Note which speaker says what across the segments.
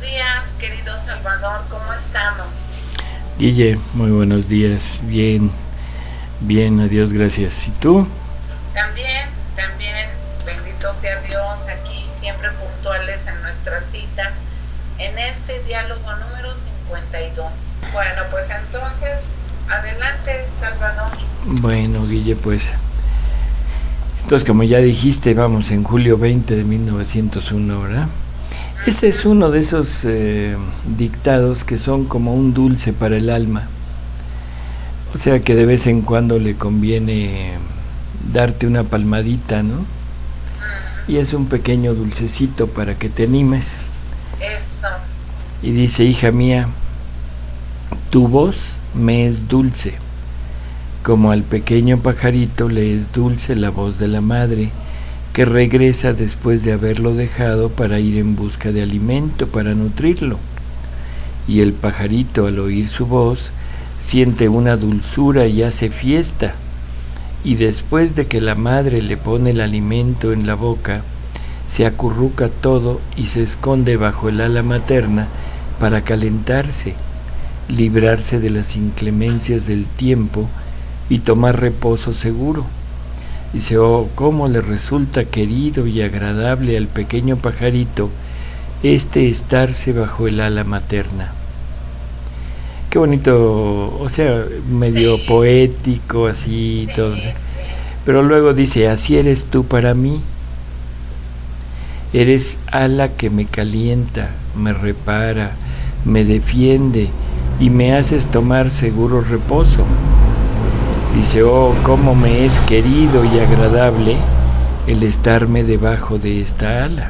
Speaker 1: días, querido Salvador, ¿cómo estamos?
Speaker 2: Guille, muy buenos días. Bien, bien, adiós, gracias. ¿Y tú?
Speaker 1: También, bendito sea Dios, aquí siempre puntuales en nuestra cita, en este diálogo número 52. Bueno, pues entonces, adelante, Salvador.
Speaker 2: Bueno, Guille, pues. Entonces, como ya dijiste, vamos en julio 20 de 1901, ¿verdad? Este es uno de esos dictados que son como un dulce para el alma. O sea que de vez en cuando le conviene darte una palmadita, ¿no? Y es un pequeño dulcecito para que te animes.
Speaker 1: Eso.
Speaker 2: Y dice: hija mía, tu voz me es dulce, como al pequeño pajarito le es dulce la voz de la madre, que regresa después de haberlo dejado para ir en busca de alimento para nutrirlo. Y el pajarito, al oír su voz, siente una dulzura y hace fiesta. Y después de que la madre le pone el alimento en la boca, se acurruca todo y se esconde bajo el ala materna para calentarse, librarse de las inclemencias del tiempo y tomar reposo seguro. Dice: oh, cómo le resulta querido y agradable al pequeño pajarito estarse bajo el ala materna. Qué bonito, o sea, medio
Speaker 1: Sí,
Speaker 2: poético, así
Speaker 1: sí,
Speaker 2: todo.
Speaker 1: sí.
Speaker 2: Pero luego dice: así eres tú para mí. Eres ala que me calienta, me repara, me defiende y me haces tomar seguro reposo. Dice: oh, cómo me es querido y agradable el estarme debajo de esta ala.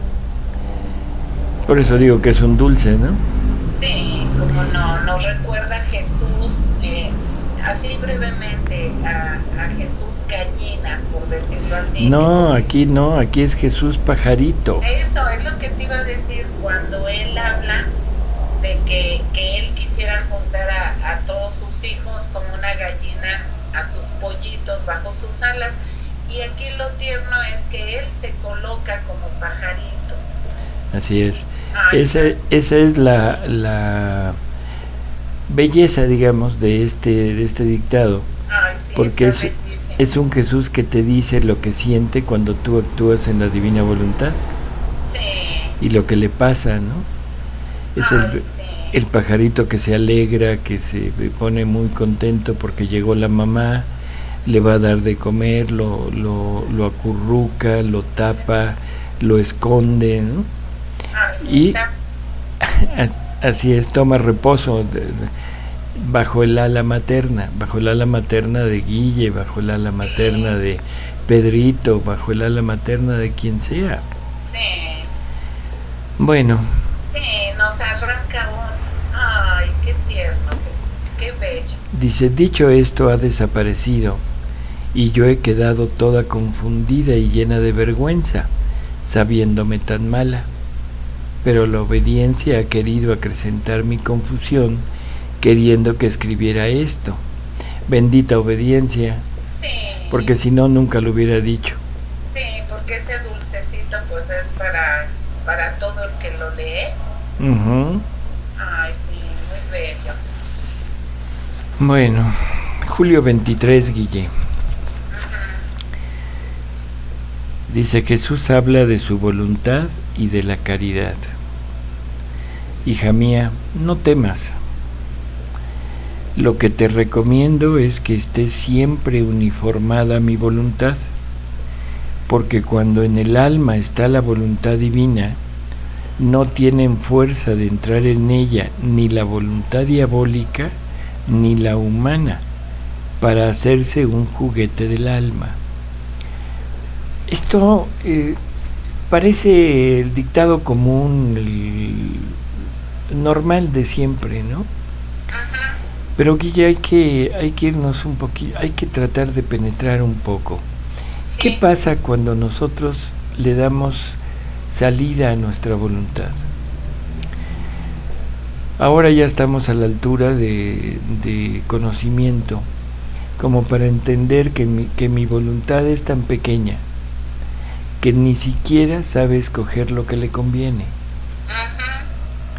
Speaker 2: Por eso digo que es un dulce, ¿no?
Speaker 1: Sí, como no, nos recuerda Jesús, así brevemente, a Jesús gallina, por decirlo así.
Speaker 2: No, aquí no, aquí es Jesús pajarito.
Speaker 1: Eso es lo que te iba a decir cuando él habla de que él quisiera juntar a todos sus hijos como una gallina a sus pollitos bajo sus alas. Y aquí lo tierno es que él se coloca como pajarito.
Speaker 2: Así es.
Speaker 1: Ay,
Speaker 2: Esa es la belleza, digamos, de este dictado,
Speaker 1: ay, sí,
Speaker 2: porque
Speaker 1: está bellísimo.
Speaker 2: es un Jesús que te dice lo que siente cuando tú actúas en la divina voluntad
Speaker 1: Sí,
Speaker 2: y lo que le pasa, ¿no? Es
Speaker 1: ay, sí.
Speaker 2: el pajarito que se alegra, que se pone muy contento porque llegó la mamá, le va a dar de comer, lo acurruca, lo tapa, lo esconde, ¿no?
Speaker 1: Ay,
Speaker 2: Y
Speaker 1: está.
Speaker 2: así es, toma reposo bajo el ala materna de Guille, bajo el ala
Speaker 1: Sí,
Speaker 2: materna de Pedrito, bajo el ala materna de quien sea.
Speaker 1: sí,
Speaker 2: Bueno,
Speaker 1: sí, nos arranca un. Ay, qué tierno, Jesús, qué bello.
Speaker 2: dice: dicho esto, ha desaparecido y yo he quedado toda confundida y llena de vergüenza, sabiéndome tan mala. Pero la obediencia ha querido acrecentar mi confusión, queriendo que escribiera esto. Bendita obediencia,
Speaker 1: Sí,
Speaker 2: porque si no, nunca lo hubiera dicho.
Speaker 1: sí, porque ese dulcecito pues es para todo el que lo lee.
Speaker 2: Ujú.
Speaker 1: Ay, sí, muy bello.
Speaker 2: Bueno, julio 23, Guille.
Speaker 1: Ujú.
Speaker 2: Dice: Jesús habla de su voluntad y de la caridad. Hija mía, no temas. Lo que te recomiendo es que estés siempre uniformada a mi voluntad, porque cuando en el alma está la voluntad divina, no tienen fuerza de entrar en ella ni la voluntad diabólica ni la humana para hacerse un juguete del alma. Esto parece el dictado común, el normal de siempre, ¿no?
Speaker 1: Ajá.
Speaker 2: Pero Guille, hay que irnos un poquito, hay que tratar de penetrar un poco. ¿Qué
Speaker 1: Sí,
Speaker 2: pasa cuando nosotros le damos salida a nuestra voluntad? Ahora ya estamos a la altura de conocimiento, como para entender que mi voluntad es tan pequeña que ni siquiera sabe escoger lo que le conviene.
Speaker 1: ajá.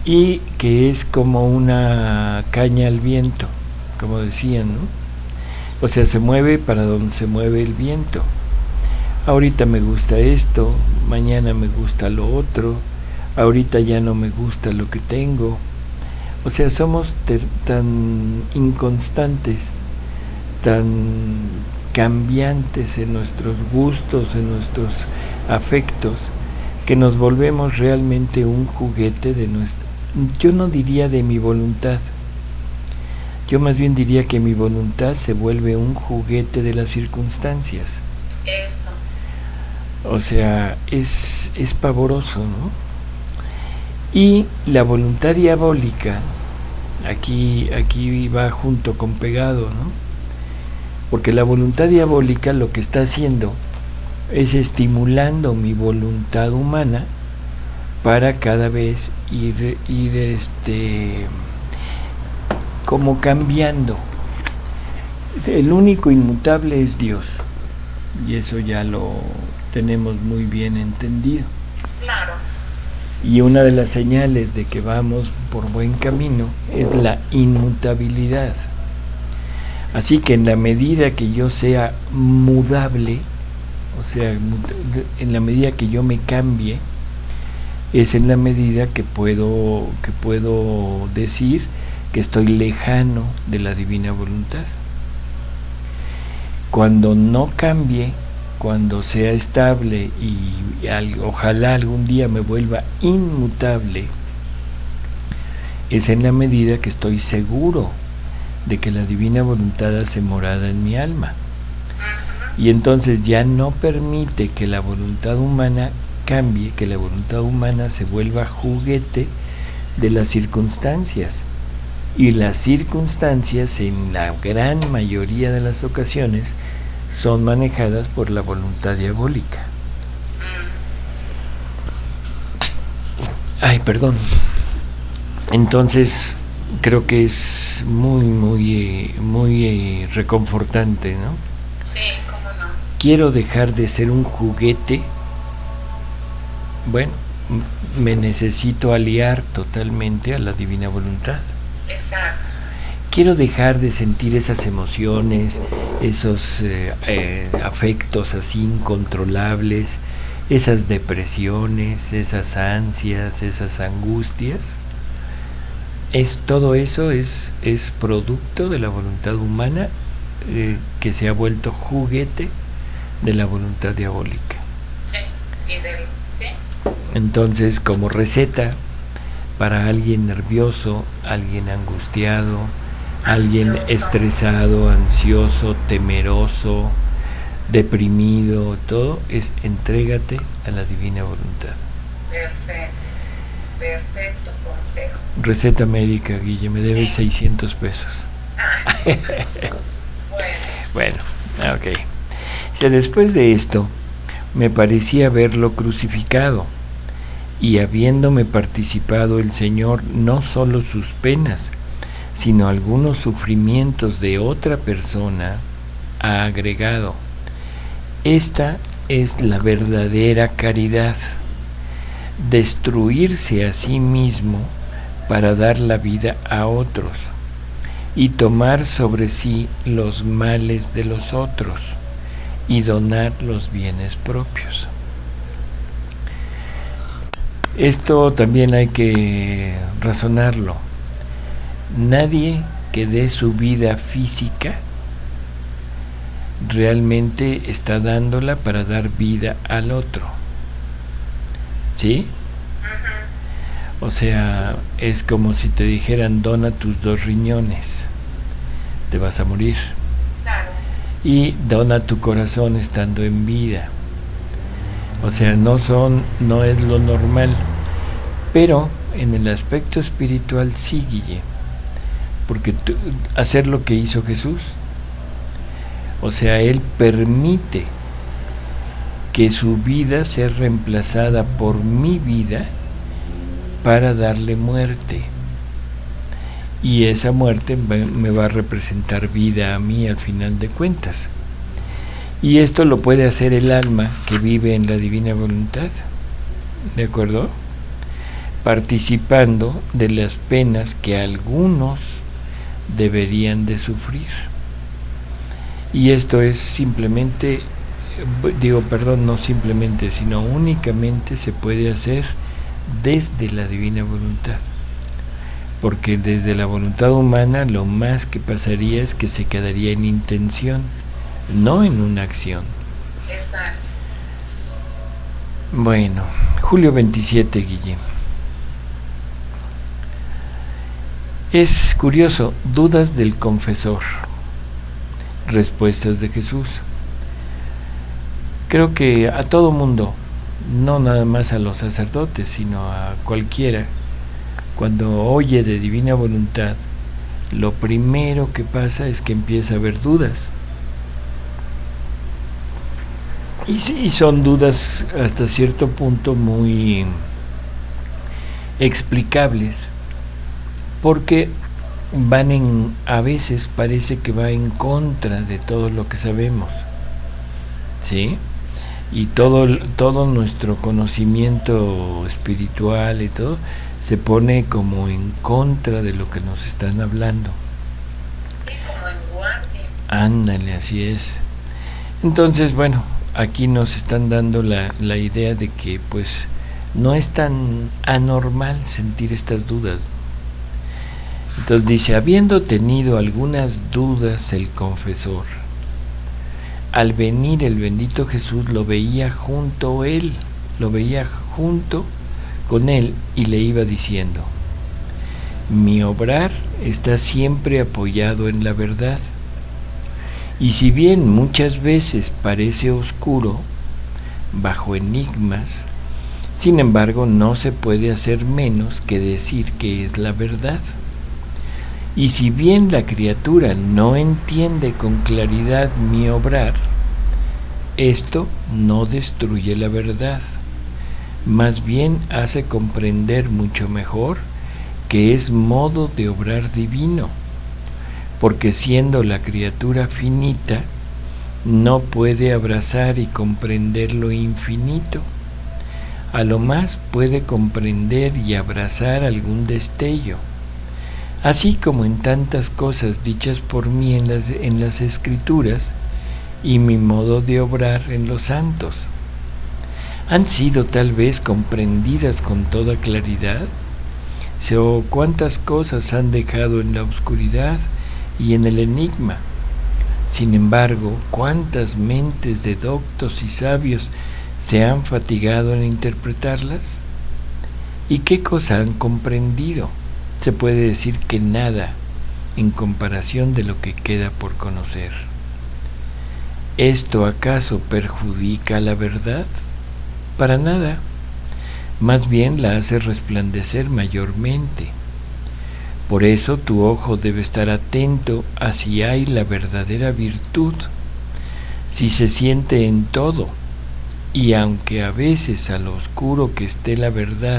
Speaker 2: y que es como una caña al viento, como decían, ¿no? O sea, se mueve para donde se mueve el viento. Ahorita me gusta esto, mañana me gusta lo otro, ahorita ya no me gusta lo que tengo. O sea, somos tan inconstantes, tan cambiantes en nuestros gustos, en nuestros afectos, que nos volvemos realmente un juguete de nuestra... Yo no diría de mi voluntad, yo más bien diría que mi voluntad se vuelve un juguete de las circunstancias.
Speaker 1: Eso.
Speaker 2: O sea, es pavoroso, ¿no? Y la voluntad diabólica, aquí va junto con pegado, ¿no? Porque la voluntad diabólica lo que está haciendo es estimulando mi voluntad humana para cada vez ir como cambiando. El único inmutable es Dios, y eso ya lo tenemos muy bien entendido.
Speaker 1: Claro.
Speaker 2: Y una de las señales de que vamos por buen camino es la inmutabilidad. Así que en la medida que yo sea mudable, o sea, en la medida que yo me cambie, es en la medida que puedo decir que estoy lejano de la divina voluntad. Cuando no cambie, cuando sea estable y ojalá algún día me vuelva inmutable, es en la medida que estoy seguro de que la divina voluntad hace morada en mi alma. Y entonces ya no permite que la voluntad humana cambie, que la voluntad humana se vuelva juguete de las circunstancias. Y las circunstancias, en la gran mayoría de las ocasiones, son manejadas por la voluntad diabólica. Ay, perdón. Entonces, creo que es muy reconfortante, ¿no?
Speaker 1: Sí, cómo no.
Speaker 2: Quiero dejar de ser un juguete. Bueno, me necesito aliar totalmente a la divina voluntad.
Speaker 1: Exacto.
Speaker 2: Quiero dejar de sentir esas emociones, esos afectos así incontrolables, esas depresiones, esas ansias, esas angustias. Todo eso es producto de la voluntad humana que se ha vuelto juguete de la voluntad diabólica.
Speaker 1: Sí, sí.
Speaker 2: Entonces, como receta para alguien nervioso, alguien angustiado, alguien estresado, ansioso, temeroso, deprimido, todo es entrégate a la divina voluntad.
Speaker 1: Perfecto consejo.
Speaker 2: Receta médica, Guille, me debes 600 pesos. Bueno, ok. O sea, después de esto, me parecía verlo crucificado, y habiéndome participado el Señor no solo sus penas, sino algunos sufrimientos de otra persona, ha agregado: esta es la verdadera caridad, destruirse a sí mismo para dar la vida a otros y tomar sobre sí los males de los otros y donar los bienes propios. Esto también hay que razonarlo. Nadie que dé su vida física realmente está dándola para dar vida al otro. ¿Sí? O sea, es como si te dijeran: dona tus 2 riñones, te vas a morir.
Speaker 1: Claro.
Speaker 2: Y dona tu corazón estando en vida. O sea, no es lo normal, pero en el aspecto espiritual sí, Guille, porque hacer lo que hizo Jesús, o sea, Él permite que su vida sea reemplazada por mi vida para darle muerte, y esa muerte me va a representar vida a mí al final de cuentas. Y esto lo puede hacer el alma que vive en la divina voluntad, ¿de acuerdo? participando de las penas que algunos deberían de sufrir. Y esto es simplemente, no simplemente, sino únicamente se puede hacer desde la divina voluntad. Porque desde la voluntad humana lo más que pasaría es que se quedaría en intención, no en una acción.
Speaker 1: Exacto.
Speaker 2: Bueno, julio 27, Guille. Es curioso, dudas del confesor, respuestas de Jesús. Creo que a todo mundo, no nada más a los sacerdotes, sino a cualquiera, cuando oye de divina voluntad, lo primero que pasa es que empieza a haber dudas. Y son dudas hasta cierto punto muy explicables, porque a veces parece que va en contra de todo lo que sabemos, ¿sí? Y todo nuestro conocimiento espiritual y todo se pone como en contra de lo que nos están hablando.
Speaker 1: Sí, como en guardia.
Speaker 2: Ándale, así es. Entonces, bueno, aquí nos están dando la idea de que pues no es tan anormal sentir estas dudas. Entonces dice, habiendo tenido algunas dudas el confesor, al venir el bendito Jesús lo veía junto con él y le iba diciendo, mi obrar está siempre apoyado en la verdad, y si bien muchas veces parece oscuro, bajo enigmas, sin embargo no se puede hacer menos que decir que es la verdad. Y si bien la criatura no entiende con claridad mi obrar, esto no destruye la verdad, más bien hace comprender mucho mejor que es modo de obrar divino, porque siendo la criatura finita, no puede abrazar y comprender lo infinito. A lo más puede comprender y abrazar algún destello, así como en tantas cosas dichas por mí en las Escrituras y mi modo de obrar en los santos. ¿Han sido tal vez comprendidas con toda claridad? ¿O cuántas cosas han dejado en la oscuridad y en el enigma? Sin embargo, ¿cuántas mentes de doctos y sabios se han fatigado en interpretarlas? ¿Y qué cosa han comprendido? Se puede decir que nada en comparación de lo que queda por conocer. ¿Esto acaso perjudica la verdad? Para nada, más bien la hace resplandecer mayormente. Por eso tu ojo debe estar atento a si hay la verdadera virtud, si se siente en todo, y aunque a veces a lo oscuro que esté la verdad,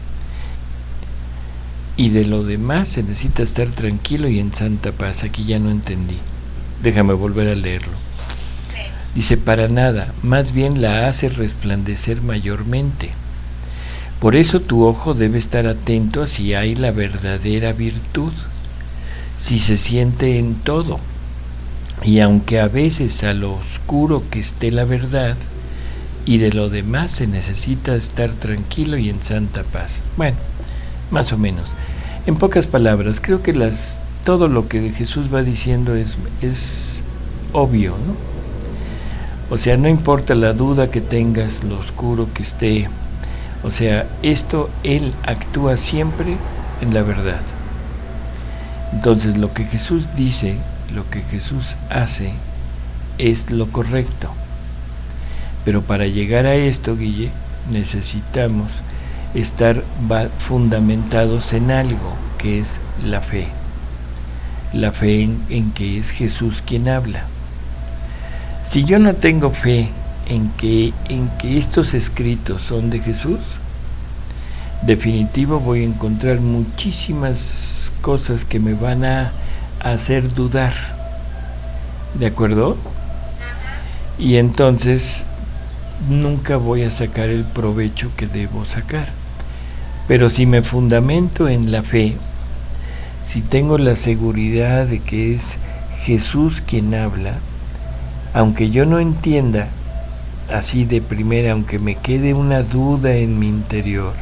Speaker 2: y de lo demás se necesita estar tranquilo y en santa paz. Aquí ya no entendí. Déjame volver a leerlo. Dice, para nada, más bien la hace resplandecer mayormente. Por eso tu ojo debe estar atento a si hay la verdadera virtud, si se siente en todo, y aunque a veces a lo oscuro que esté la verdad, y de lo demás se necesita estar tranquilo y en santa paz. Bueno, más o menos. En pocas palabras, creo que todo lo que Jesús va diciendo es obvio, ¿no? O sea, no importa la duda que tengas, lo oscuro que esté, o sea, Él actúa siempre en la verdad. Entonces, lo que Jesús dice, lo que Jesús hace, es lo correcto. Pero para llegar a esto, Guille, necesitamos estar fundamentados en algo, que es la fe. La fe en que es Jesús quien habla. Si yo no tengo fe en que estos escritos son de Jesús, definitivo voy a encontrar muchísimas cosas que me van a hacer dudar. ¿De acuerdo? Y entonces nunca voy a sacar el provecho que debo sacar. Pero si me fundamento en la fe, si tengo la seguridad de que es Jesús quien habla, aunque yo no entienda así de primera, aunque me quede una duda en mi interior,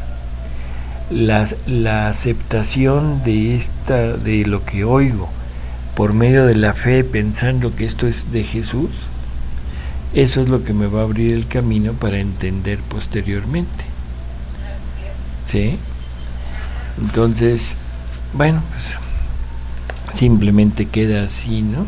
Speaker 2: la aceptación de lo que oigo por medio de la fe, pensando que esto es de Jesús, eso es lo que me va a abrir el camino para entender posteriormente. ¿Sí? Entonces, bueno, pues simplemente queda así, ¿no?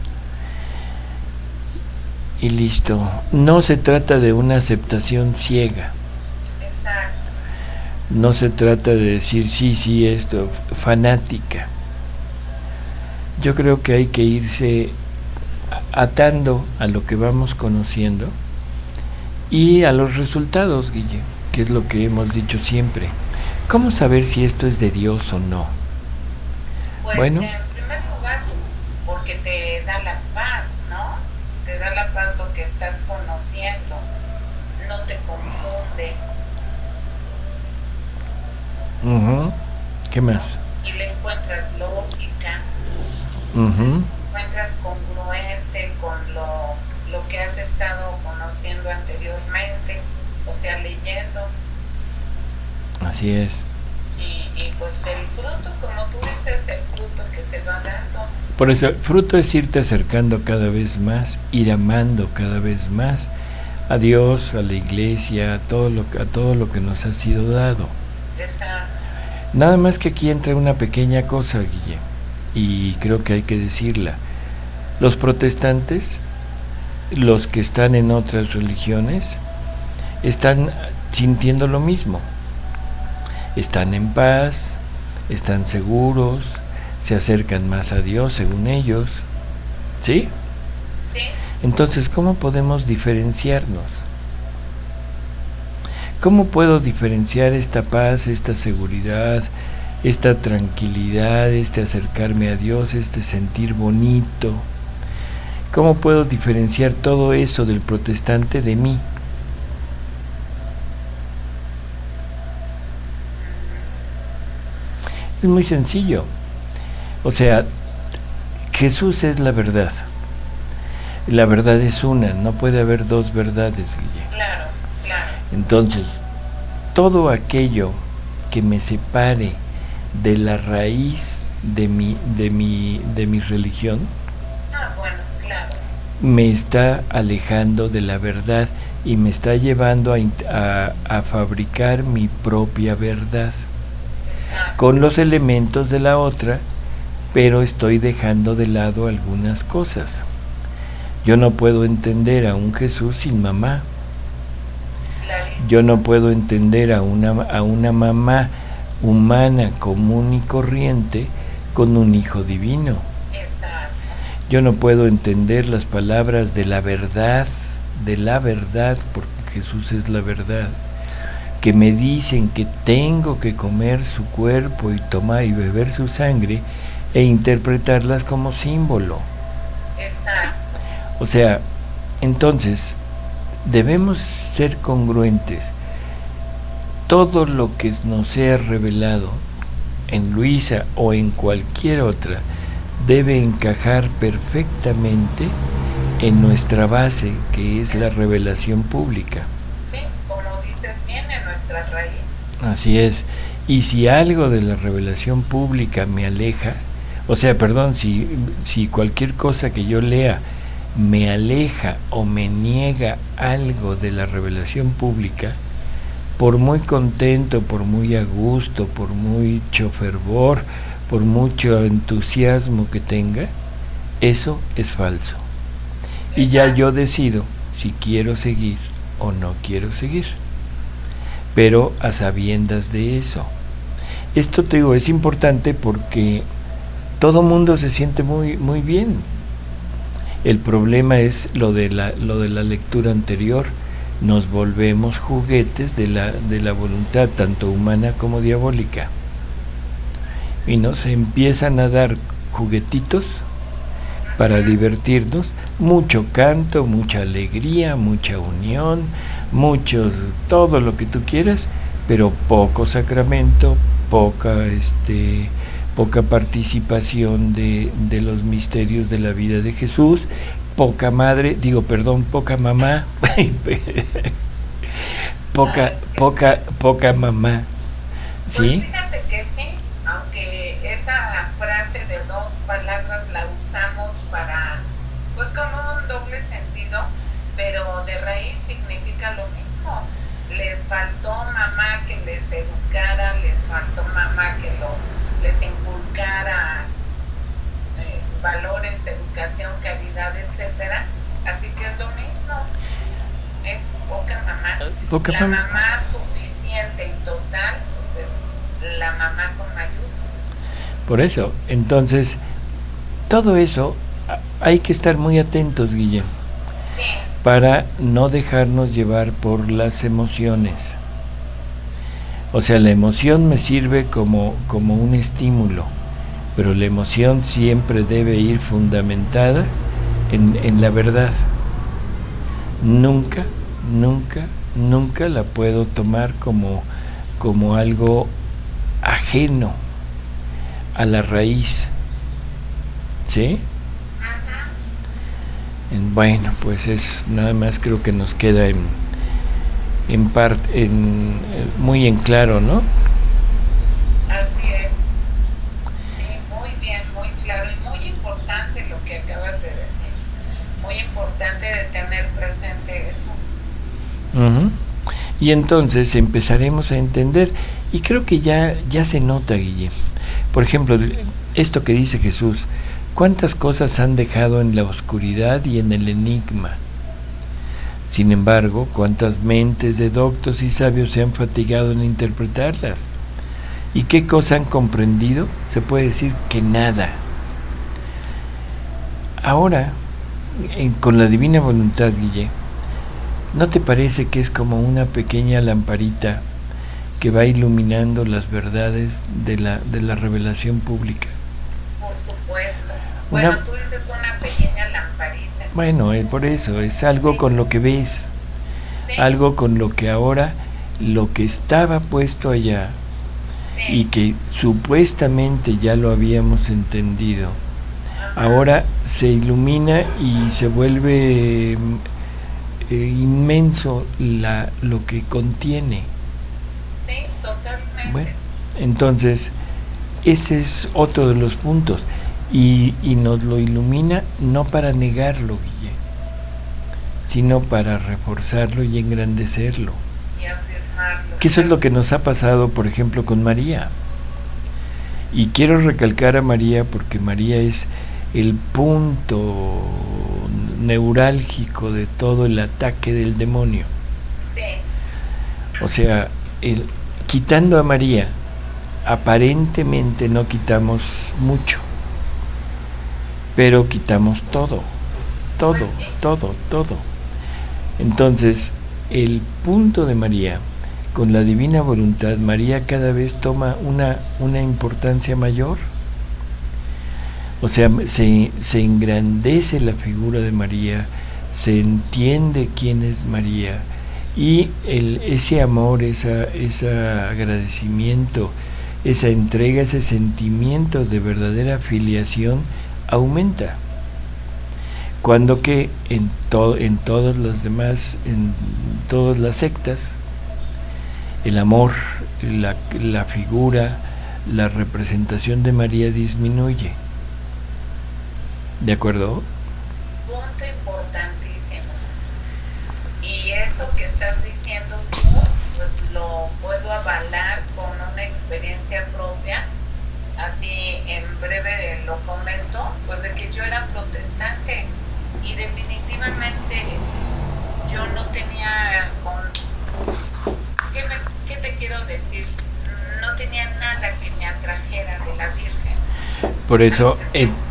Speaker 2: Y listo. No se trata de una aceptación ciega.
Speaker 1: Exacto.
Speaker 2: No se trata de decir sí, esto, fanática. Yo creo que hay que irse atando a lo que vamos conociendo y a los resultados, Guille, que es lo que hemos dicho siempre. ¿Cómo saber si esto es de Dios o no?
Speaker 1: Pues
Speaker 2: bueno,
Speaker 1: en primer lugar, porque te da la paz, ¿no? Te da la paz lo que estás conociendo, no te confunde.
Speaker 2: ¿Qué más?
Speaker 1: Y le encuentras lógica, encuentras congruente con lo que has estado conociendo anteriormente, o sea, leyendo.
Speaker 2: Así es.
Speaker 1: Y pues el fruto, como tú dices, el fruto que se va dando.
Speaker 2: Por eso, el fruto es irte acercando cada vez más, ir amando cada vez más a Dios, a la iglesia, a todo lo que nos ha sido dado.
Speaker 1: Exacto.
Speaker 2: Nada más que aquí entra una pequeña cosa, Guille, y creo que hay que decirla. Los protestantes, los que están en otras religiones, están sintiendo lo mismo. Están en paz, están seguros, se acercan más a Dios según ellos. ¿Sí?
Speaker 1: Sí.
Speaker 2: Entonces, ¿cómo podemos diferenciarnos? ¿Cómo puedo diferenciar esta paz, esta seguridad, esta tranquilidad, este acercarme a Dios, este sentir bonito? ¿Cómo puedo diferenciar todo eso del protestante de mí? Es muy sencillo. O sea, Jesús es la verdad. La verdad es una, no puede haber dos verdades, Guille.
Speaker 1: Claro, claro.
Speaker 2: Entonces, todo aquello que me separe de la raíz de mi religión,
Speaker 1: Bueno, claro.
Speaker 2: me está alejando de la verdad y me está llevando a fabricar mi propia verdad. Con los elementos de la otra, pero estoy dejando de lado algunas cosas. Yo no puedo entender a un Jesús sin mamá. Yo no puedo entender a una mamá humana común y corriente con un hijo divino. Yo no puedo entender las palabras de la verdad, porque Jesús es la verdad, que me dicen que tengo que comer su cuerpo y tomar y beber su sangre e interpretarlas como símbolo.
Speaker 1: Exacto.
Speaker 2: O sea, entonces debemos ser congruentes. Todo lo que nos sea revelado en Luisa o en cualquier otra debe encajar perfectamente en nuestra base, que es la revelación pública.
Speaker 1: Sí, como dices bien, en nuestra raíz.
Speaker 2: Así es. Y si algo de la revelación pública me aleja, o sea, perdón, si cualquier cosa que yo lea me aleja o me niega algo de la revelación pública, por muy contento, por muy a gusto, por mucho fervor, por mucho entusiasmo que tenga, eso es falso. Y ya yo decido si quiero seguir o no quiero seguir, pero a sabiendas de eso. Esto, te digo, es importante porque todo mundo se siente muy bien. El problema es lo de la lectura anterior. Nos volvemos juguetes de la voluntad, tanto humana como diabólica. Y nos empiezan a dar juguetitos para divertirnos, mucho canto, mucha alegría, mucha unión, todo lo que tú quieras, pero poco sacramento, poca participación de los misterios de la vida de Jesús, poca madre, poca mamá, poca mamá, ¿sí?
Speaker 1: Pues fíjate que sí, aunque esa frase de dos palabras la usamos para, pues con un doble sentido, pero de raíz significa lo mismo. Les faltó mamá que les educara, les faltó mamá que les inculcara valores, educación, caridad, etcétera. Así que es lo mismo. Es poca mamá. La mamá suficiente y total, pues es la mamá con mayúscula.
Speaker 2: Por eso, entonces, todo eso hay que estar muy atentos, Guille,
Speaker 1: Sí.
Speaker 2: para no dejarnos llevar por las emociones. O sea, la emoción me sirve como un estímulo, pero la emoción siempre debe ir fundamentada en la verdad. Nunca la puedo tomar como algo ajeno a la raíz. ¿Sí? Bueno, pues es nada más, creo que nos queda muy en claro, ¿no?
Speaker 1: Así es. Sí, muy bien, muy claro y muy importante lo que acabas de decir. Muy importante de tener presente eso.
Speaker 2: Y entonces empezaremos a entender, y creo que ya se nota, Guille. Por ejemplo, esto que dice Jesús, ¿cuántas cosas han dejado en la oscuridad y en el enigma? Sin embargo, ¿cuántas mentes de doctos y sabios se han fatigado en interpretarlas? ¿Y qué cosa han comprendido? Se puede decir que nada. Ahora, con la divina voluntad, Guille, ¿no te parece que es como una pequeña lamparita que va iluminando las verdades de la revelación pública?
Speaker 1: Por supuesto. Bueno, tú dices una pequeña lamparita.
Speaker 2: Bueno, por eso, es algo con lo que ves, algo con lo que ahora, lo que estaba puesto allá, y que supuestamente ya lo habíamos entendido, ahora se ilumina y se vuelve inmenso lo que contiene.
Speaker 1: Sí, totalmente.
Speaker 2: Bueno, entonces, ese es otro de los puntos. Y nos lo ilumina no para negarlo, Guille, sino para reforzarlo y engrandecerlo.
Speaker 1: Y afirmarlo.
Speaker 2: Que eso es lo que nos ha pasado, por ejemplo, con María. Y quiero recalcar a María porque María es el punto neurálgico de todo el ataque del demonio.
Speaker 1: Sí.
Speaker 2: O sea, quitando a María, aparentemente no quitamos mucho, pero quitamos todo. Entonces, el punto de María, con la divina voluntad, María cada vez toma una importancia mayor. O sea, se engrandece la figura de María, se entiende quién es María, y ese amor, ese agradecimiento, esa entrega, ese sentimiento de verdadera filiación aumenta. Cuando que en todos los demás, en todas las sectas, el amor, la figura, la representación de María disminuye. ¿De acuerdo?
Speaker 1: Punto importantísimo. Y eso que estás diciendo tú, pues lo puedo avalar con una experiencia propia. Así en breve lo comento, pues de que yo era protestante y definitivamente yo no tenía, ¿qué te quiero decir? No tenía nada que me atrajera de la Virgen.
Speaker 2: Por eso,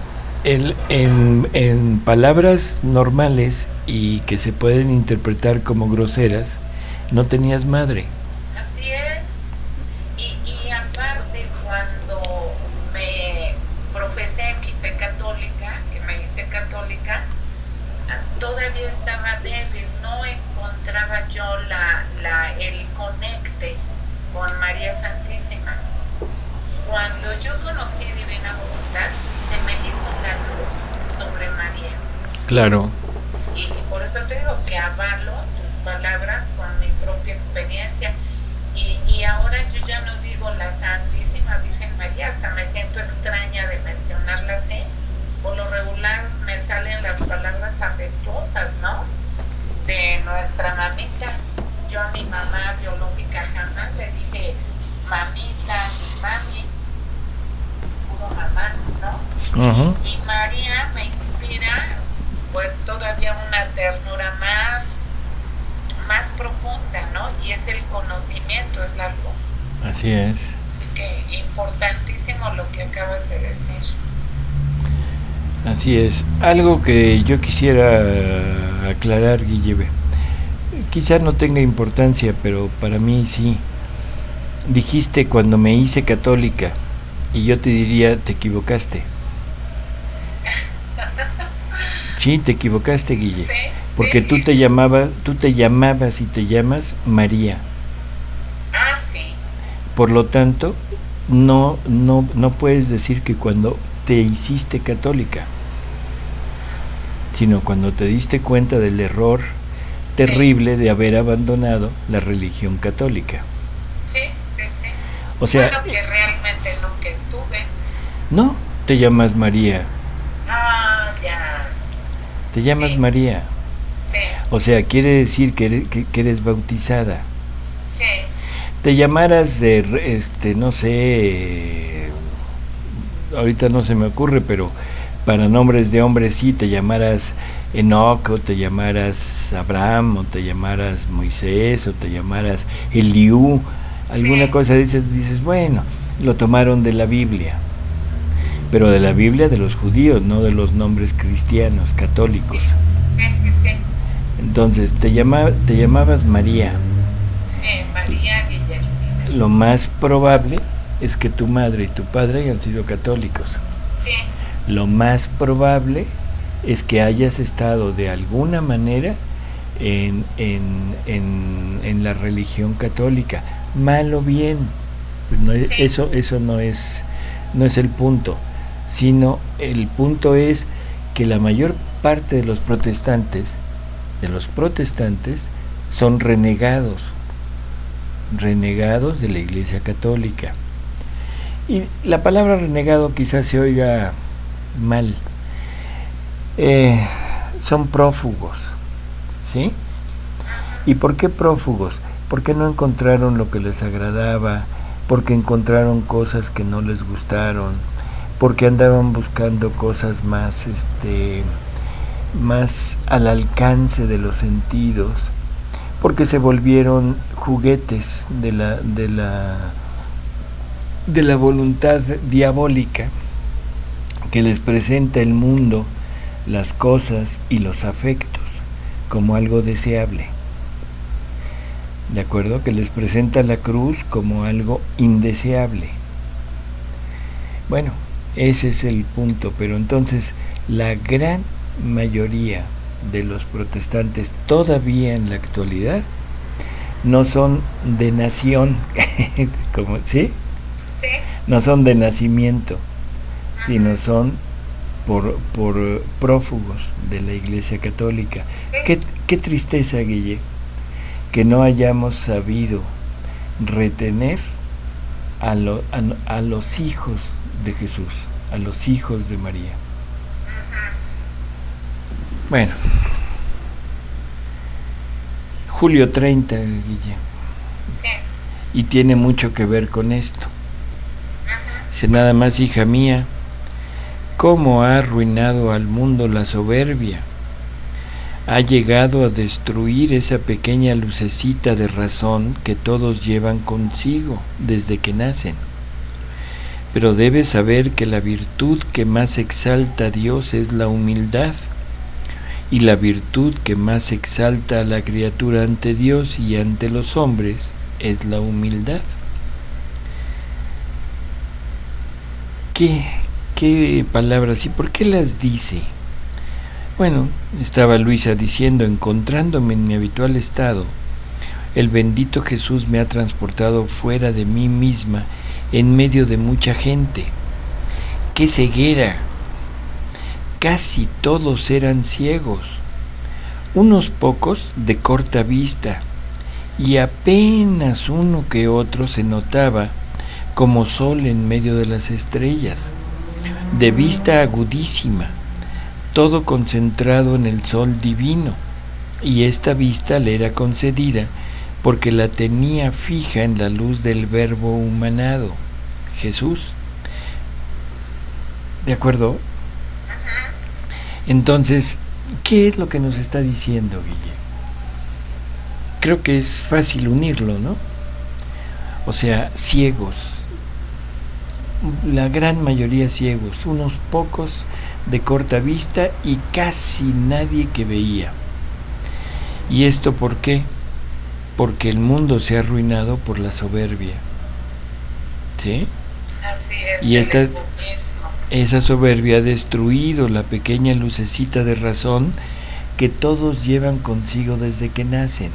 Speaker 2: en palabras normales y que se pueden interpretar como groseras, no tenías madre.
Speaker 1: Así es. Y aparte, cuando me profesé mi fe católica, que me hice católica, todavía estaba débil, no encontraba yo el conecte con María Santísima. Cuando yo conocí Divina Voluntad, se me hizo la luz sobre María.
Speaker 2: Claro.
Speaker 1: Y por eso te digo que avalo tus palabras con mi propia experiencia. Y ahora yo ya no digo la Santísima Virgen María, hasta me siento extraña de mencionarla así. Por lo regular me salen las palabras afectuosas, ¿no? De nuestra mamita. Yo a mi mamá biológica jamás le dije mamita ni mami, puro mamá, ¿no?
Speaker 2: Uh-huh.
Speaker 1: Y María me inspira pues todavía una ternura más profunda, ¿no? Y es el conocimiento, es la luz.
Speaker 2: Así es.
Speaker 1: Así que importantísimo lo que acabas de decir.
Speaker 2: Así es. Algo que yo quisiera aclarar, Guille, quizá no tenga importancia, pero para mí sí. Dijiste cuando me hice católica, y yo te diría, te equivocaste. Sí, te equivocaste, Guille.
Speaker 1: Sí,
Speaker 2: porque
Speaker 1: sí.
Speaker 2: tú te llamabas y te llamas María.
Speaker 1: Ah, sí.
Speaker 2: Por lo tanto, no puedes decir que cuando te hiciste católica, sino cuando te diste cuenta del error terrible de haber abandonado la religión católica.
Speaker 1: Sí.
Speaker 2: O sea,
Speaker 1: bueno, que realmente nunca estuve.
Speaker 2: No, te llamas María.
Speaker 1: Ah, ya.
Speaker 2: Te llamas
Speaker 1: Sí.
Speaker 2: María.
Speaker 1: Sí.
Speaker 2: O sea, quiere decir que eres bautizada.
Speaker 1: Sí.
Speaker 2: Te llamaras no sé, ahorita no se me ocurre, pero para nombres de hombres sí, te llamaras Enoc, o te llamaras Abraham, o te llamaras Moisés, o te llamaras Eliú, alguna
Speaker 1: Sí.
Speaker 2: cosa dices, bueno, lo tomaron de la Biblia, pero de la Biblia de los judíos, no de los nombres cristianos, católicos.
Speaker 1: Sí.
Speaker 2: Entonces, te llamabas María.
Speaker 1: María Guillermina.
Speaker 2: Lo más probable es que tu madre y tu padre hayan sido católicos.
Speaker 1: Sí.
Speaker 2: Lo más probable es que hayas estado de alguna manera en la religión católica, mal o bien. Pues no es,
Speaker 1: Sí.
Speaker 2: eso no es el punto, sino el punto es que la mayor parte de los protestantes son renegados de la Iglesia Católica. Y la palabra renegado quizás se oiga mal. Son prófugos, ¿sí? ¿Y por qué prófugos? Porque no encontraron lo que les agradaba, porque encontraron cosas que no les gustaron, porque andaban buscando cosas más al alcance de los sentidos, porque se volvieron juguetes de la voluntad diabólica que les presenta el mundo, las cosas y los afectos como algo deseable. ¿De acuerdo? Que les presenta la cruz como algo indeseable. Bueno, ese es el punto, pero entonces la gran mayoría de los protestantes todavía en la actualidad no son de nación, ¿sí?
Speaker 1: Sí.
Speaker 2: No son de nacimiento, sino son por prófugos de la Iglesia Católica. Qué tristeza, Guille, que no hayamos sabido retener a los hijos de Jesús, a los hijos de María. Bueno, julio 30, Guille,
Speaker 1: Sí.
Speaker 2: y tiene mucho que ver con esto. Dice nada más, hija mía, cómo ha arruinado al mundo la soberbia. Ha llegado a destruir esa pequeña lucecita de razón que todos llevan consigo desde que nacen. Pero debes saber que la virtud que más exalta a Dios es la humildad, y la virtud que más exalta a la criatura ante Dios y ante los hombres es la humildad. ¿Qué palabras y por qué las dice? Bueno, estaba Luisa diciendo, encontrándome en mi habitual estado, El bendito Jesús me ha transportado fuera de mí misma, en medio de mucha gente. ¡Qué ceguera! Casi todos eran ciegos, unos pocos de corta vista, y apenas uno que otro se notaba como sol en medio de las estrellas, de vista agudísima, todo concentrado en el sol divino, y esta vista le era concedida porque la tenía fija en la luz del Verbo humanado, Jesús. ¿De acuerdo? Entonces, ¿qué es lo que nos está diciendo, Guille? Creo que es fácil unirlo, ¿no? O sea, ciegos, la gran mayoría ciegos, unos pocos de corta vista y casi nadie que veía. ¿Y esto por qué? Porque el mundo se ha arruinado por la soberbia. ¿Sí?
Speaker 1: Así es.
Speaker 2: Y esa soberbia ha destruido la pequeña lucecita de razón que todos llevan consigo desde que nacen.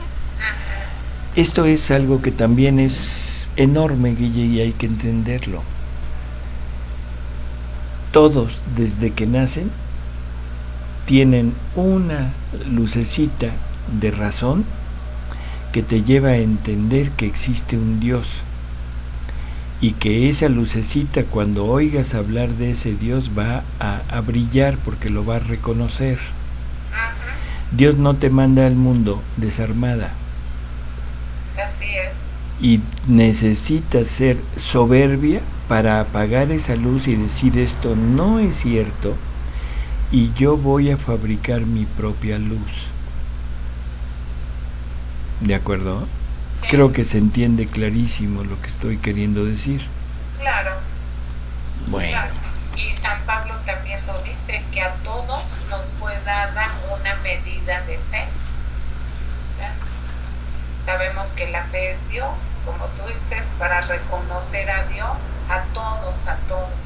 Speaker 2: Esto es algo que también es enorme, Guille, y hay que entenderlo. Todos desde que nacen tienen una lucecita de razón que te lleva a entender que existe un Dios, y que esa lucecita, cuando oigas hablar de ese Dios, va a brillar porque lo va a reconocer. Dios no te manda al mundo desarmada.
Speaker 1: Así es.
Speaker 2: Y necesitas ser soberbia para apagar esa luz y decir: esto no es cierto, y yo voy a fabricar mi propia luz. ¿De acuerdo?
Speaker 1: Sí.
Speaker 2: Creo que se entiende clarísimo lo que estoy queriendo decir.
Speaker 1: Claro.
Speaker 2: Bueno.
Speaker 1: Claro. Y San Pablo también lo dice, que a todos nos fue dada una medida de fe. O sea, sabemos que la fe es Dios, como tú dices, para reconocer a Dios, a todos, a todos.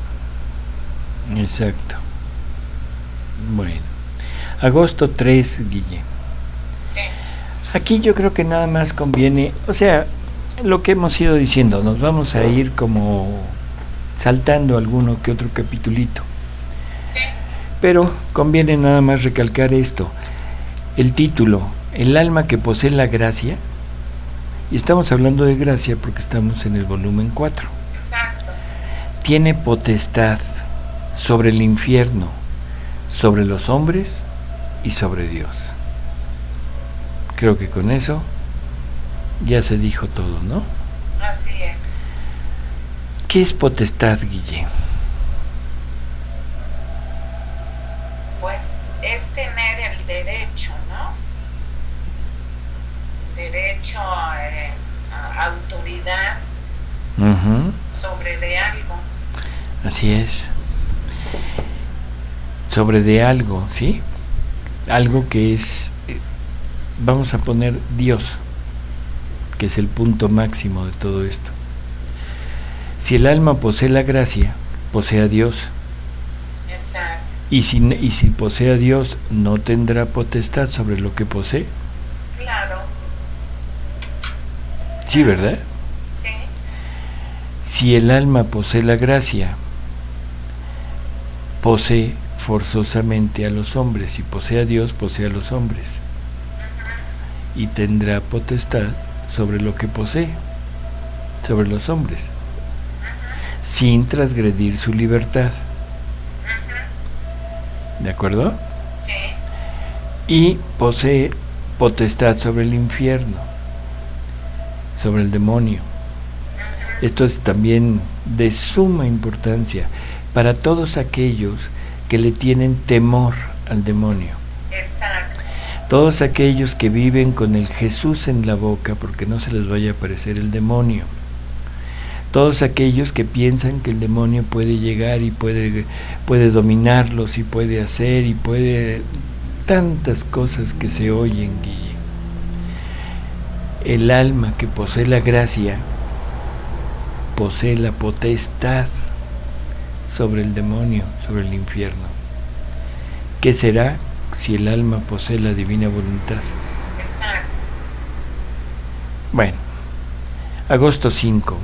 Speaker 2: Exacto. Bueno. Agosto 3, Guille.
Speaker 1: Sí.
Speaker 2: Aquí yo creo que nada más conviene, o sea, lo que hemos ido diciendo, nos vamos a ir como saltando alguno que otro capitulito.
Speaker 1: Sí.
Speaker 2: Pero conviene nada más recalcar esto. El título, El alma que posee la gracia, y estamos hablando de gracia porque estamos en el volumen 4.
Speaker 1: Exacto.
Speaker 2: Tiene potestad sobre el infierno, sobre los hombres y sobre Dios. Creo que con eso ya se dijo todo, ¿no?
Speaker 1: Así es.
Speaker 2: ¿Qué es potestad, Guille?
Speaker 1: Pues es tener el derecho, ¿no? Derecho a autoridad sobre de algo.
Speaker 2: Así es. Sobre de algo, ¿sí? Algo que es, vamos a poner Dios, que es el punto máximo de todo esto. Si el alma posee la gracia, posee a Dios.
Speaker 1: Exacto.
Speaker 2: Y si posee a Dios, ¿no tendrá potestad sobre lo que posee?
Speaker 1: Claro.
Speaker 2: Sí, ¿verdad?
Speaker 1: Sí.
Speaker 2: Si el alma posee la gracia, posee forzosamente a los hombres. Si posee a Dios, posee a los hombres. Y tendrá potestad sobre lo que posee, sobre los hombres, sin transgredir su libertad. ¿De acuerdo?
Speaker 1: Sí.
Speaker 2: Y posee potestad sobre el infierno, sobre el demonio. Esto es también de suma importancia para todos aquellos que le tienen temor al demonio.
Speaker 1: Exacto.
Speaker 2: Todos aquellos que viven con el Jesús en la boca porque no se les vaya a aparecer el demonio. Todos aquellos que piensan que el demonio puede llegar y puede dominarlos y puede hacer y puede tantas cosas que se oyen, Guille. El alma que posee la gracia posee la potestad sobre el demonio, sobre el infierno. ¿Qué será si el alma posee la divina voluntad?
Speaker 1: Exacto.
Speaker 2: Bueno, agosto 5.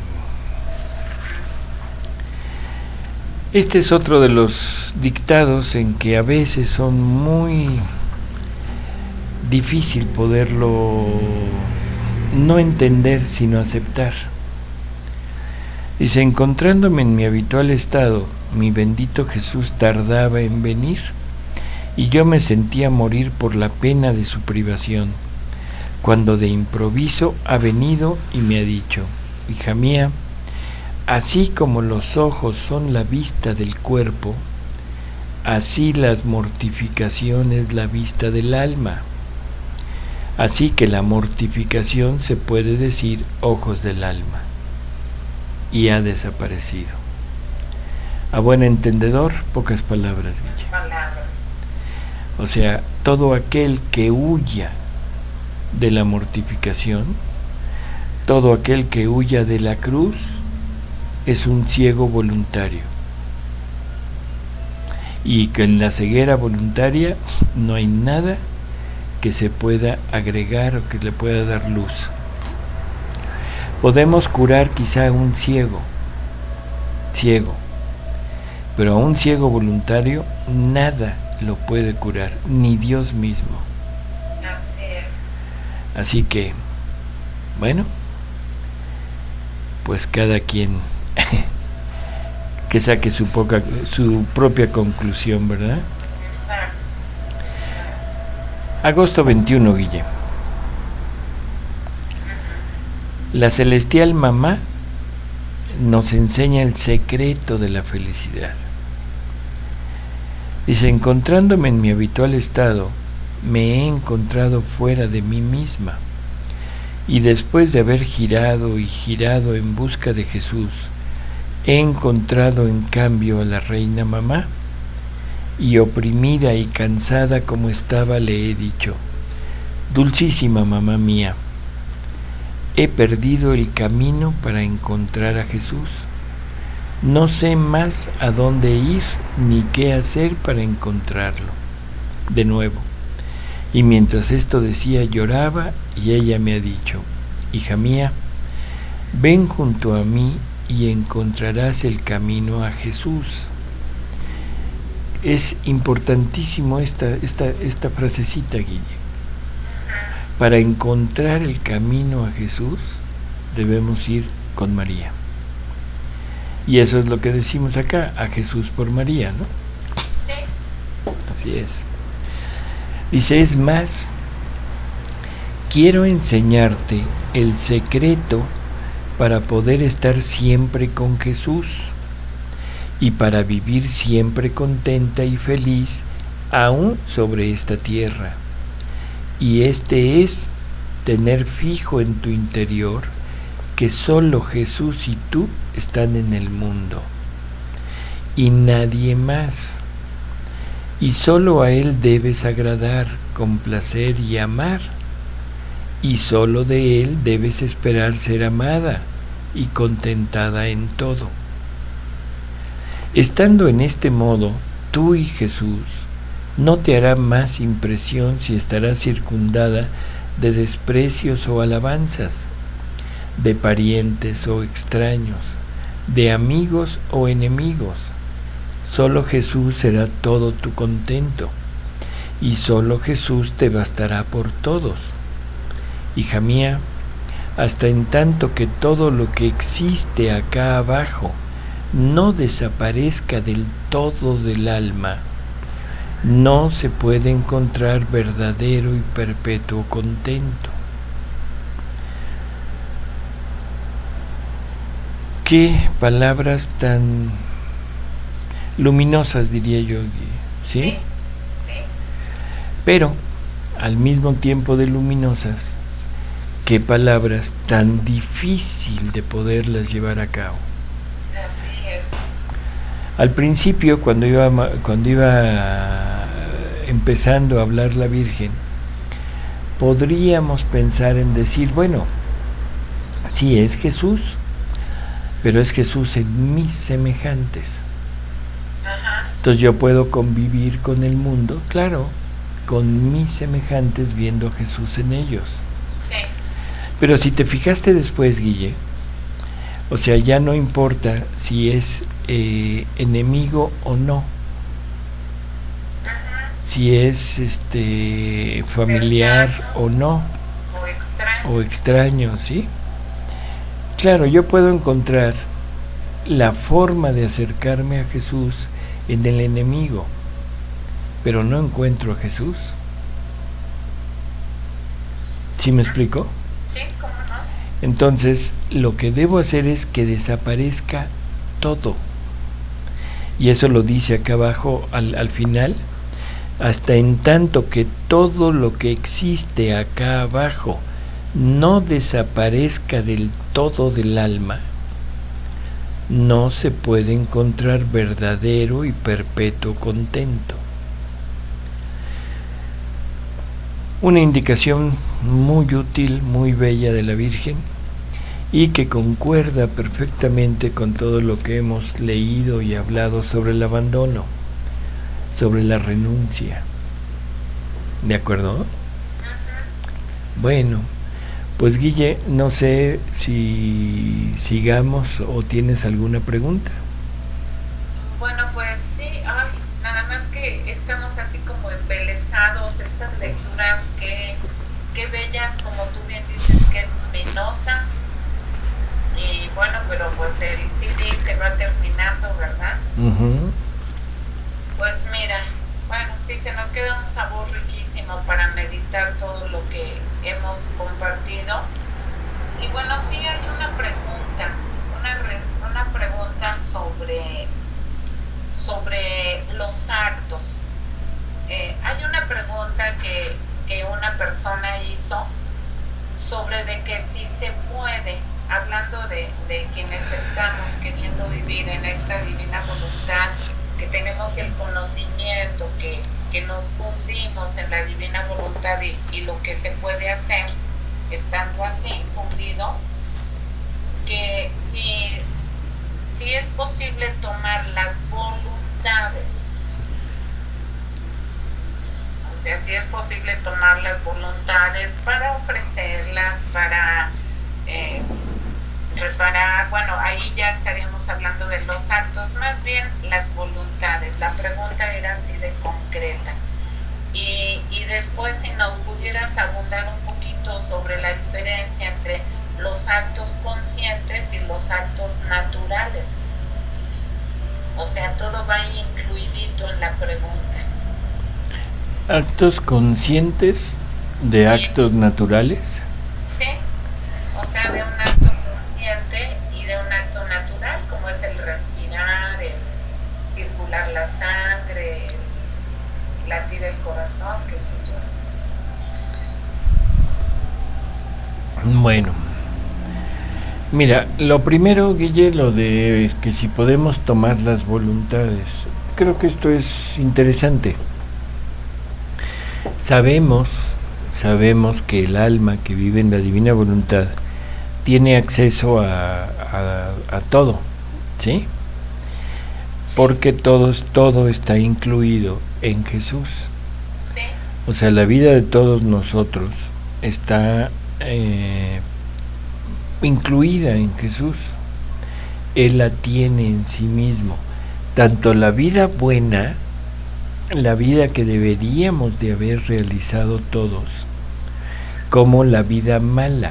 Speaker 2: Este es otro de los dictados en que a veces son muy difícil poderlo no entender sino aceptar. Dice: encontrándome en mi habitual estado, mi bendito Jesús tardaba en venir, y yo me sentía morir por la pena de su privación, cuando de improviso ha venido y me ha dicho: hija mía, así como los ojos son la vista del cuerpo, así las mortificaciones la vista del alma. Así que la mortificación se puede decir ojos del alma, y ha desaparecido. A buen entendedor, pocas palabras, Guille. O sea, todo aquel que huya de la mortificación, todo aquel que huya de la cruz, es un ciego voluntario. Y que en la ceguera voluntaria no hay nada que se pueda agregar o que le pueda dar luz. Podemos curar quizá a un ciego, pero a un ciego voluntario nada lo puede curar, ni Dios mismo.
Speaker 1: Así es.
Speaker 2: Así que, bueno, pues cada quien que saque su propia conclusión, ¿verdad?
Speaker 1: Exacto.
Speaker 2: Agosto 21, Guille. La celestial mamá nos enseña el secreto de la felicidad. Dice: encontrándome en mi habitual estado, me he encontrado fuera de mí misma, y después de haber girado y girado en busca de Jesús, he encontrado en cambio a la reina mamá, y oprimida y cansada como estaba, le he dicho: dulcísima mamá mía, he perdido el camino para encontrar a Jesús. No sé más a dónde ir ni qué hacer para encontrarlo. De nuevo. Y mientras esto decía, lloraba, y ella me ha dicho: hija mía, ven junto a mí y encontrarás el camino a Jesús. Es importantísimo esta frasecita, Guille. Para encontrar el camino a Jesús debemos ir con María. Y eso es lo que decimos acá: a Jesús por María, ¿no?
Speaker 1: Sí.
Speaker 2: Así es. Dice: es más, quiero enseñarte el secreto para poder estar siempre con Jesús y para vivir siempre contenta y feliz aún sobre esta tierra. Y este es tener fijo en tu interior que solo Jesús y tú están en el mundo y nadie más, y solo a Él debes agradar, complacer y amar, y solo de Él debes esperar ser amada y contentada en todo. Estando en este modo, tú y Jesús, no te hará más impresión si estarás circundada de desprecios o alabanzas, de parientes o extraños, de amigos o enemigos. Solo Jesús será todo tu contento, y solo Jesús te bastará por todos. Hija mía, hasta en tanto que todo lo que existe acá abajo no desaparezca del todo del alma, no se puede encontrar verdadero y perpetuo contento. Qué palabras tan luminosas, diría yo, ¿sí?
Speaker 1: Sí.
Speaker 2: Pero al mismo tiempo de luminosas, qué palabras tan difícil de poderlas llevar a cabo.
Speaker 1: Así es.
Speaker 2: Al principio, cuando iba empezando a hablar la Virgen, podríamos pensar en decir: bueno, sí, es Jesús, pero es Jesús en mis semejantes.
Speaker 1: Ajá.
Speaker 2: Entonces yo puedo convivir con el mundo, claro, con mis semejantes, viendo a Jesús en ellos.
Speaker 1: Sí.
Speaker 2: Pero si te fijaste después, Guille, o sea, ya no importa si es enemigo o no,
Speaker 1: Ajá.
Speaker 2: si es familiar
Speaker 1: Cercano
Speaker 2: o no, o
Speaker 1: extraño.
Speaker 2: extraño, ¿sí? Claro, yo puedo encontrar la forma de acercarme a Jesús en el enemigo, pero no encuentro a Jesús. ¿Sí me
Speaker 1: Ujú.
Speaker 2: explico?
Speaker 1: Sí, ¿cómo no?
Speaker 2: Entonces, lo que debo hacer es que desaparezca todo. Y eso lo dice acá abajo al final. Hasta en tanto que todo lo que existe acá abajo no desaparezca del todo del alma, no se puede encontrar verdadero y perpetuo contento. Una indicación muy útil, muy bella de la Virgen y que concuerda perfectamente con todo lo que hemos leído y hablado sobre el abandono, sobre la renuncia. ¿De acuerdo?
Speaker 1: Ujú.
Speaker 2: Bueno, pues Guille, no sé si sigamos o tienes alguna pregunta.
Speaker 1: Bueno, pues sí, ay, nada más que estamos así como embelesados, estas lecturas que bellas, como tú bien dices, que luminosas. Y bueno, pero pues el CD se va terminando, ¿verdad?
Speaker 2: Ujú.
Speaker 1: Pues mira, bueno, sí, se nos queda un sabor riquísimo para meditar todo lo que hemos compartido. Y bueno, sí hay una pregunta, una pregunta sobre los actos. Hay una pregunta que una persona hizo sobre de que si se puede, hablando de quienes estamos queriendo vivir en esta divina voluntad, que tenemos el conocimiento, que nos fundimos en la divina voluntad y lo que se puede hacer estando así fundidos, que si es posible tomar las voluntades, o sea, si es posible tomar las voluntades para ofrecerlas, para eh, reparar, bueno, ahí ya estaríamos hablando de los actos, más bien las voluntades. La pregunta era así de concreta. Y después si nos pudieras abundar un poquito sobre la diferencia entre los actos conscientes y los actos naturales. O sea, todo va incluidito en la pregunta.
Speaker 2: Actos conscientes de
Speaker 1: Y
Speaker 2: actos naturales.
Speaker 1: sí, o sea, de un acto consciente y de un acto natural, como es el respirar, el circular la sangre, el latir el corazón, qué sé yo.
Speaker 2: Bueno, mira, lo primero, Guille, lo de que si podemos tomar las voluntades. Creo que esto es interesante. Sabemos, sabemos que el alma que vive en la divina voluntad tiene acceso a todo, ¿sí?
Speaker 1: Sí,
Speaker 2: Porque todo está incluido en Jesús.
Speaker 1: sí,
Speaker 2: O sea, la vida de todos nosotros está incluida en Jesús. Él la tiene en sí mismo. Tanto la vida buena, la vida que deberíamos de haber realizado todos, como la vida mala.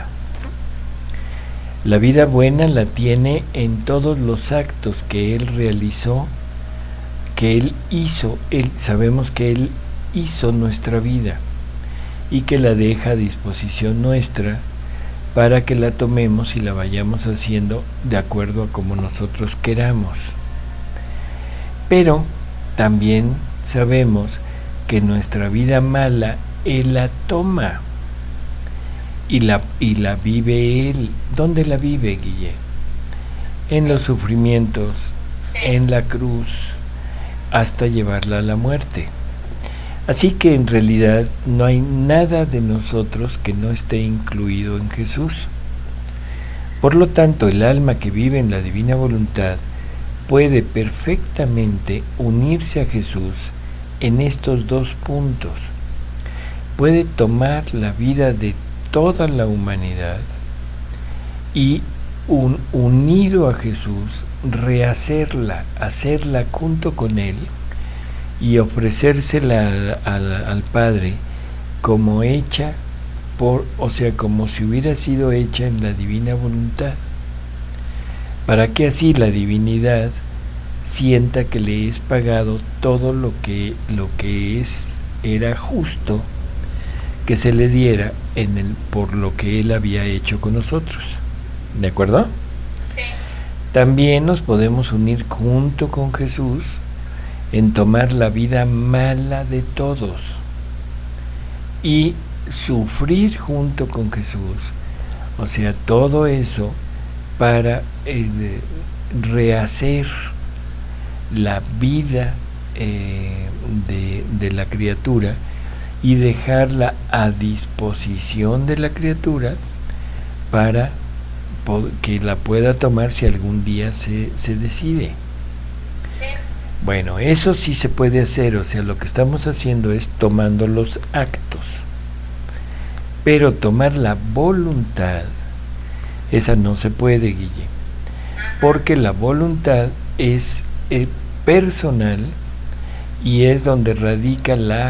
Speaker 2: La vida buena la tiene en todos los actos que Él realizó, que Él hizo. Sabemos que Él hizo nuestra vida y que la deja a disposición nuestra para que la tomemos y la vayamos haciendo de acuerdo a como nosotros queramos. Pero también sabemos que nuestra vida mala Él la toma y la vive Él. ¿Dónde la vive, Guille? En los sufrimientos,
Speaker 1: sí.
Speaker 2: en la cruz, hasta llevarla a la muerte. Así que en realidad no hay nada de nosotros que no esté incluido en Jesús. Por lo tanto, el alma que vive en la divina voluntad puede perfectamente unirse a Jesús en estos dos puntos. Puede tomar la vida de toda la humanidad y unido a Jesús, rehacerla, hacerla junto con Él y ofrecérsela al Padre como hecha o sea, como si hubiera sido hecha en la divina voluntad, para que así la divinidad sienta que le es pagado todo lo que era justo que se le diera por lo que Él había hecho con nosotros. ¿De acuerdo?
Speaker 1: Sí.
Speaker 2: También nos podemos unir junto con Jesús en tomar la vida mala de todos y sufrir junto con Jesús. O sea, todo eso para rehacer la vida de la criatura y dejarla a disposición de la criatura para que la pueda tomar si algún día se decide.
Speaker 1: Sí.
Speaker 2: Bueno, eso sí se puede hacer, o sea, lo que estamos haciendo es tomando los actos, pero tomar la voluntad, esa no se puede, Guille, porque la voluntad es personal y es donde radica la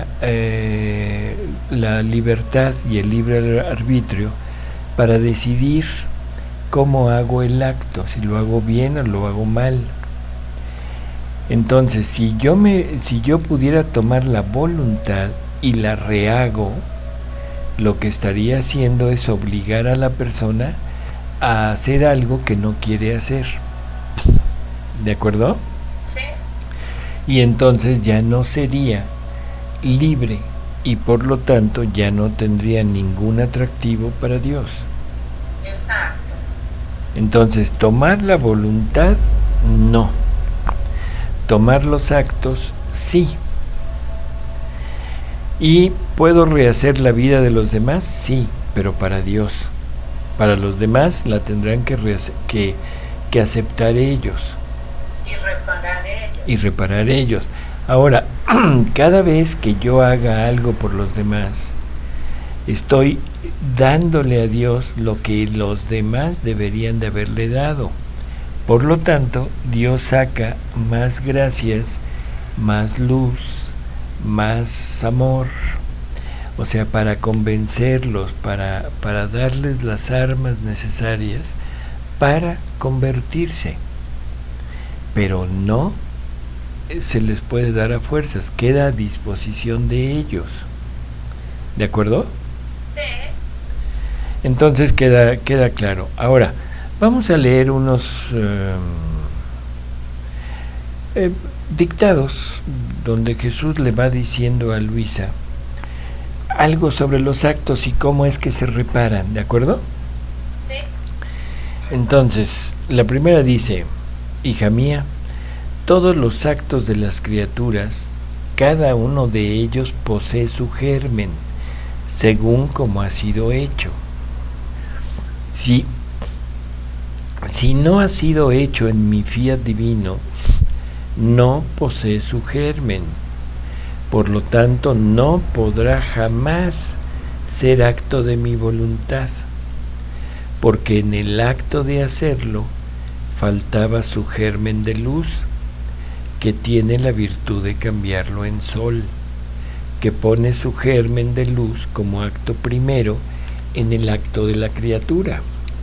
Speaker 2: libertad y el libre arbitrio para decidir cómo hago el acto, si lo hago bien o lo hago mal. Entonces, si yo pudiera tomar la voluntad y la rehago, lo que estaría haciendo es obligar a la persona a hacer algo que no quiere hacer. ¿De acuerdo?
Speaker 1: Sí.
Speaker 2: Y entonces ya no sería libre y por lo tanto ya no tendría ningún atractivo para Dios.
Speaker 1: Exacto.
Speaker 2: Entonces, tomar la voluntad, no. Tomar los actos, sí. ¿Y puedo rehacer la vida de los demás? Sí, pero para Dios. Para los demás la tendrán que aceptar ellos. Y reparar ellos. Ahora, cada vez que yo haga algo por los demás, estoy dándole a Dios lo que los demás deberían de haberle dado. Por lo tanto, Dios saca más gracias, más luz, más amor, o sea, para convencerlos, para darles las armas necesarias para convertirse. Pero no se les puede dar a fuerzas, queda a disposición de ellos. ¿De acuerdo?
Speaker 1: Sí.
Speaker 2: Entonces queda claro. Ahora, vamos a leer unos dictados donde Jesús le va diciendo a Luisa algo sobre los actos y cómo es que se reparan, ¿de acuerdo?
Speaker 1: Sí.
Speaker 2: Entonces, la primera dice: hija mía, todos los actos de las criaturas, cada uno de ellos posee su germen, según como ha sido hecho. Si no ha sido hecho en mi fiat divino, no posee su germen. Por lo tanto, no podrá jamás ser acto de mi voluntad, porque en el acto de hacerlo faltaba su germen de luz, que tiene la virtud de cambiarlo en sol, que pone su germen de luz como acto primero en el acto de la criatura.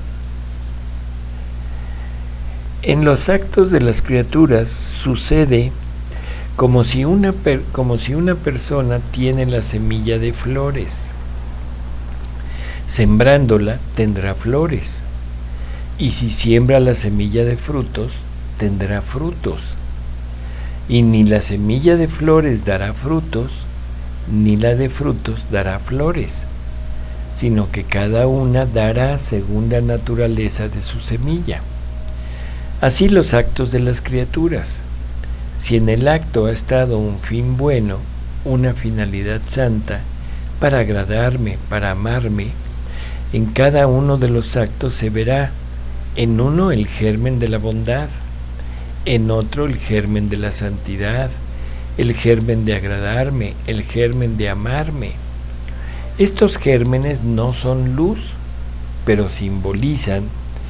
Speaker 2: En los actos de las criaturas sucede como si una persona tiene la semilla de flores. Sembrándola tendrá flores, y si siembra la semilla de frutos, tendrá frutos. Y ni la semilla de flores dará frutos, ni la de frutos dará flores, sino que cada una dará según la naturaleza de su semilla. Así los actos de las criaturas. Si en el acto ha estado un fin bueno, una finalidad santa, para agradarme, para amarme, en cada uno de los actos se verá, en uno el germen de la bondad, en otro el germen de la santidad, el germen de agradarme, el germen de amarme. Estos gérmenes no son luz, pero simbolizan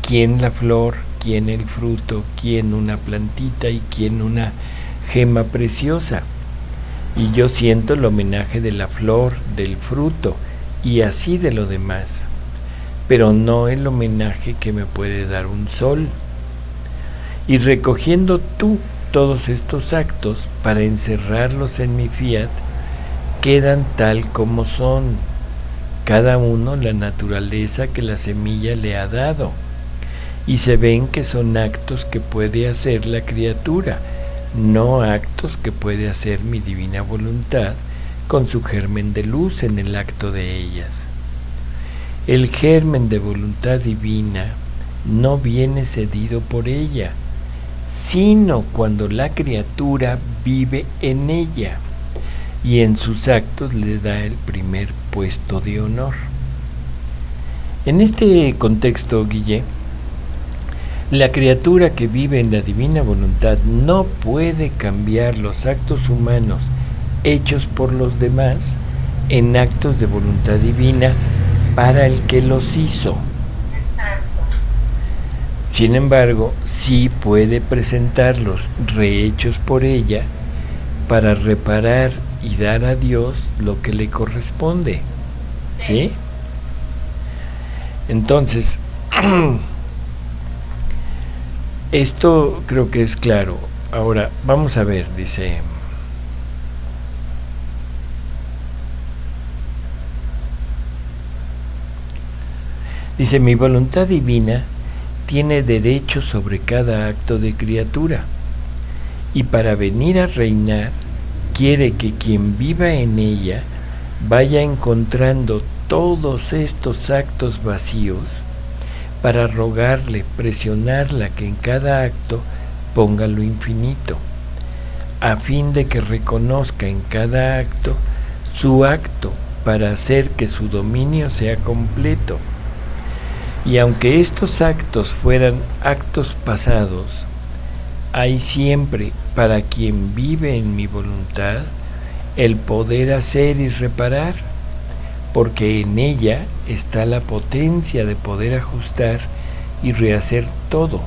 Speaker 2: quién la flor, quién el fruto, quién una plantita y quién una gema preciosa. Y yo siento el homenaje de la flor, del fruto y así de lo demás, pero no el homenaje que me puede dar un sol. Y recogiendo tú todos estos actos para encerrarlos en mi fiat, quedan tal como son, cada uno la naturaleza que la semilla le ha dado, y se ven que son actos que puede hacer la criatura, no actos que puede hacer mi divina voluntad con su germen de luz en el acto de ellas. El germen de voluntad divina no viene cedido por ella, sino cuando la criatura vive en ella y en sus actos le da el primer puesto de honor. En este contexto, Guille, la criatura que vive en la divina voluntad no puede cambiar los actos humanos hechos por los demás en actos de voluntad divina para el que los hizo. Sin embargo, sí puede presentarlos rehechos por ella para reparar y dar a Dios lo que le corresponde. ¿Sí? Entonces, esto creo que es claro. Ahora, vamos a ver, dice... Dice, mi voluntad divina tiene derecho sobre cada acto de criatura, y para venir a reinar, quiere que quien viva en ella vaya encontrando todos estos actos vacíos para rogarle, presionarla que en cada acto ponga lo infinito, a fin de que reconozca en cada acto su acto para hacer que su dominio sea completo. Y aunque estos actos fueran actos pasados, hay siempre para quien vive en mi voluntad el poder hacer y reparar, porque en ella está la potencia de poder ajustar y rehacer todo,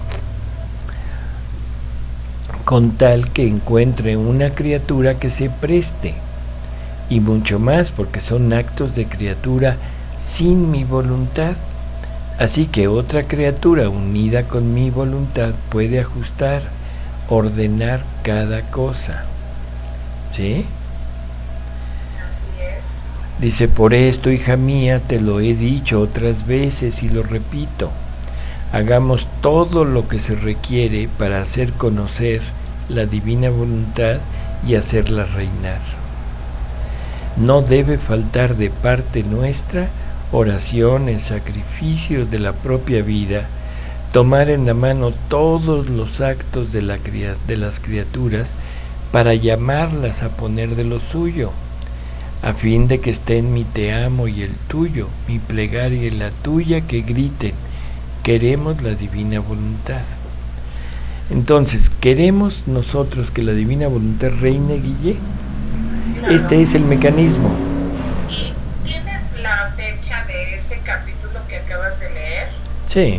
Speaker 2: con tal que encuentre una criatura que se preste, y mucho más porque son actos de criatura sin mi voluntad. Así que otra criatura unida con mi voluntad puede ajustar, ordenar cada cosa. ¿Sí?
Speaker 1: Así es.
Speaker 2: Dice, por esto, hija mía, te lo he dicho otras veces y lo repito. Hagamos todo lo que se requiere para hacer conocer la divina voluntad y hacerla reinar. No debe faltar de parte nuestra oraciones, sacrificios de la propia vida, tomar en la mano todos los actos de las criaturas para llamarlas a poner de lo suyo, a fin de que estén mi te amo y el tuyo, mi plegaria y la tuya, que griten, queremos la divina voluntad. Entonces, ¿queremos nosotros que la divina voluntad reine, Guille?
Speaker 1: Claro.
Speaker 2: Este es el mecanismo.
Speaker 1: ¿Y tienes la fecha de ese capítulo que acabas de leer?
Speaker 2: Sí.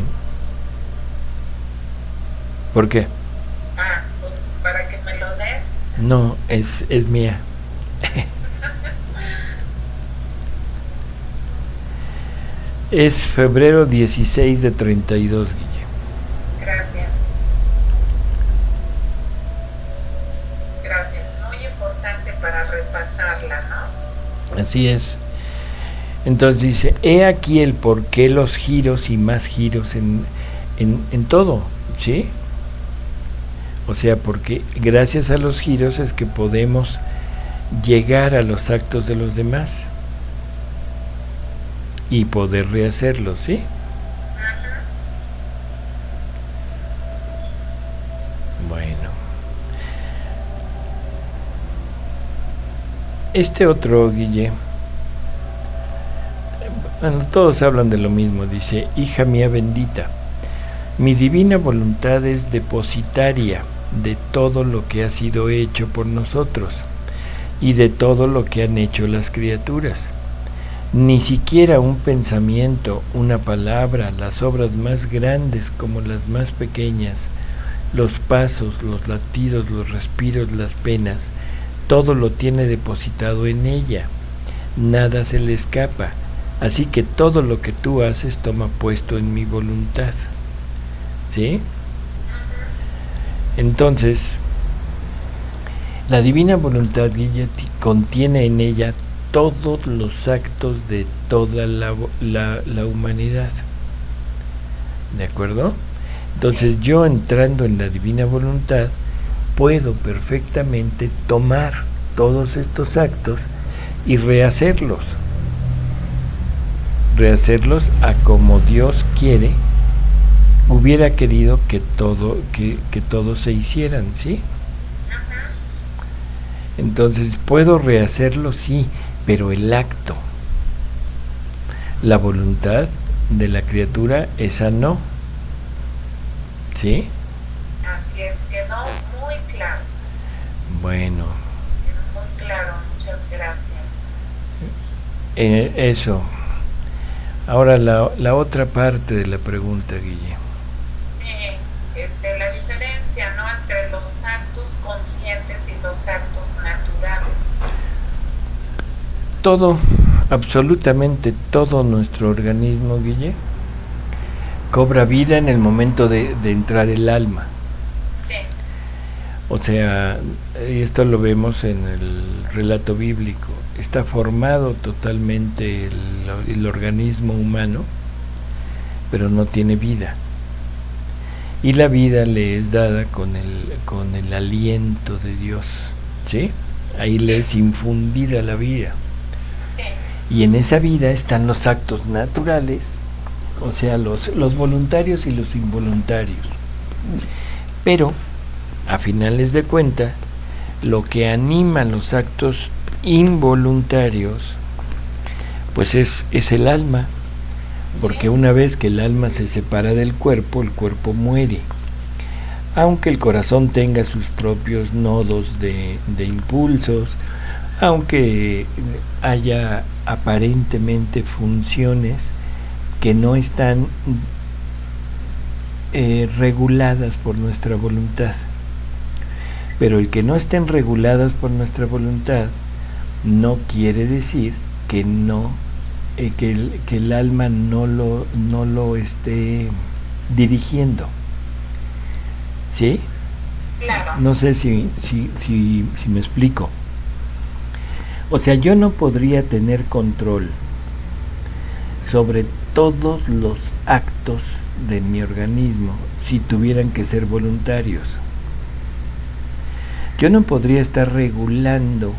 Speaker 2: ¿Por qué?
Speaker 1: Pues para que me lo des.
Speaker 2: No, es mía. Es febrero 16 de 32, Guille.
Speaker 1: Gracias. Gracias. Muy importante para repasarla, ¿no?
Speaker 2: Así es. Entonces dice, he aquí el por qué los giros y más giros en todo, ¿sí? O sea, porque gracias a los giros es que podemos llegar a los actos de los demás y poder rehacerlos, ¿sí?
Speaker 1: Ajá.
Speaker 2: Bueno. Este otro, Guille, bueno, todos hablan de lo mismo. Dice, hija mía bendita, mi divina voluntad es depositaria de todo lo que ha sido hecho por nosotros y de todo lo que han hecho las criaturas. Ni siquiera un pensamiento, una palabra, las obras más grandes como las más pequeñas, los pasos, los latidos, los respiros, las penas, todo lo tiene depositado en ella. Nada se le escapa. Así que todo lo que tú haces toma puesto en mi voluntad. ¿Sí? Entonces, la divina voluntad, Guille, contiene en ella todos los actos de toda la humanidad. ¿De acuerdo? Entonces yo, entrando en la divina voluntad, puedo perfectamente tomar todos estos actos y rehacerlos a como Dios quiere, hubiera querido que todos se hicieran, ¿sí? Entonces puedo rehacerlo, sí, pero el acto, la voluntad de la criatura, esa no. ¿Sí?
Speaker 1: Así es, quedó muy claro.
Speaker 2: Bueno.
Speaker 1: Muy claro, muchas gracias.
Speaker 2: Eso. Ahora la otra parte de la pregunta, Guille.
Speaker 1: La diferencia, ¿no?, entre los actos conscientes y los actos naturales.
Speaker 2: Todo, absolutamente todo nuestro organismo, Guille, cobra vida en el momento de entrar el alma.
Speaker 1: Sí.
Speaker 2: O sea, esto lo vemos en el relato bíblico. Está formado totalmente el organismo humano, pero no tiene vida. Y la vida le es dada con el aliento de Dios, ¿sí? Ahí le es infundida la vida.
Speaker 1: Sí.
Speaker 2: Y en esa vida están los actos naturales, o sea, los voluntarios y los involuntarios. Pero, a finales de cuentas, lo que anima los actos involuntarios, pues es el alma. Porque una vez que el alma se separa del cuerpo, el cuerpo muere. Aunque el corazón tenga sus propios nodos de impulsos, aunque haya aparentemente funciones que no están reguladas por nuestra voluntad. Pero el que no estén reguladas por nuestra voluntad no quiere decir que que el alma no lo esté dirigiendo. ¿Sí?
Speaker 1: Claro.
Speaker 2: No sé si me explico. O sea, yo no podría tener control sobre todos los actos de mi organismo si tuvieran que ser voluntarios. Yo no podría estar regulando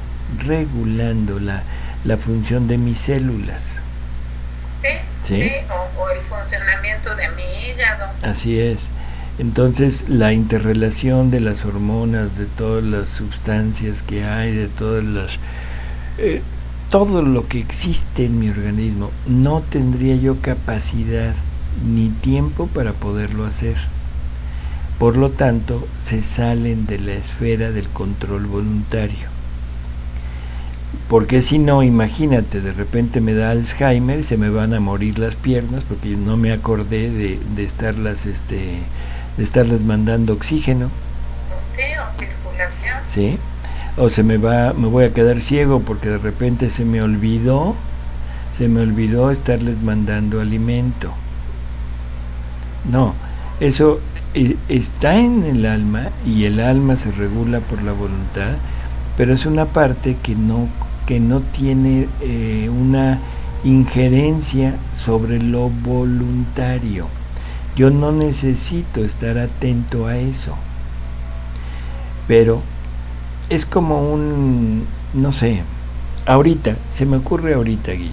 Speaker 2: la función de mis células.
Speaker 1: Sí. O el funcionamiento de mi hígado.
Speaker 2: Así es. Entonces, la interrelación de las hormonas, de todas las sustancias que hay, de todas las todo lo que existe en mi organismo, no tendría yo capacidad ni tiempo para poderlo hacer. Por lo tanto, se salen de la esfera del control voluntario. Porque si no, imagínate, de repente me da Alzheimer y se me van a morir las piernas porque no me acordé de estarlas mandando oxígeno.
Speaker 1: Sí, o circulación.
Speaker 2: Sí. O me voy a quedar ciego porque de repente se me olvidó estarles mandando alimento. No, eso está en el alma y el alma se regula por la voluntad, pero es una parte que no tiene una injerencia sobre lo voluntario. Yo no necesito estar atento a eso, pero es como no sé, se me ocurre ahorita, Guille.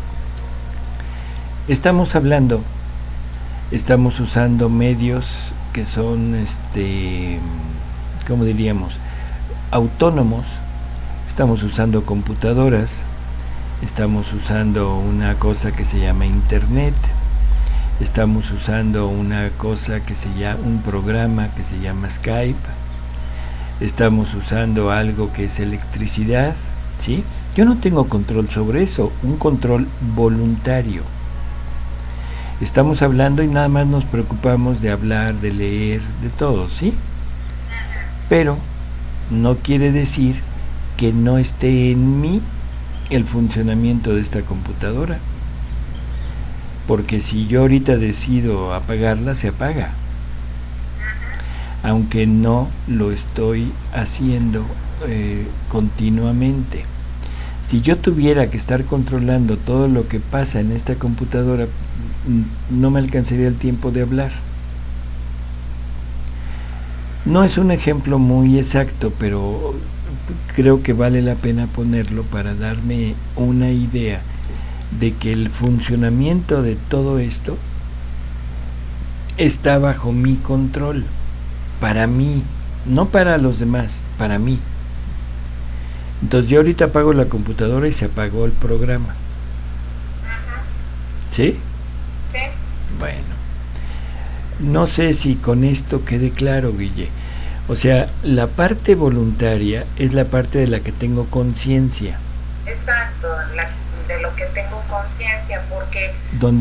Speaker 2: Estamos usando medios que son, ¿cómo diríamos?, autónomos. Estamos usando computadoras, estamos usando una cosa que se llama internet, estamos usando una cosa un programa que se llama Skype, estamos usando algo que es electricidad, ¿sí? Yo no tengo control sobre eso, un control voluntario. Estamos hablando y nada más nos preocupamos de hablar, de leer, de todo, ¿sí? Pero no quiere decir que no esté en mí el funcionamiento de esta computadora. Porque si yo ahorita decido apagarla, se apaga. Aunque no lo estoy haciendo continuamente. Si yo tuviera que estar controlando todo lo que pasa en esta computadora, no me alcanzaría el tiempo de hablar. No es un ejemplo muy exacto, pero creo que vale la pena ponerlo para darme una idea de que el funcionamiento de todo esto está bajo mi control, para mí, no para los demás, para mí. Entonces yo ahorita apago la computadora y se apagó el programa. ¿Sí?
Speaker 1: Sí.
Speaker 2: Bueno, no sé si con esto quede claro, Guille. O sea, la parte voluntaria es la parte de la que tengo conciencia.
Speaker 1: Exacto, de lo que tengo conciencia, porque
Speaker 2: donde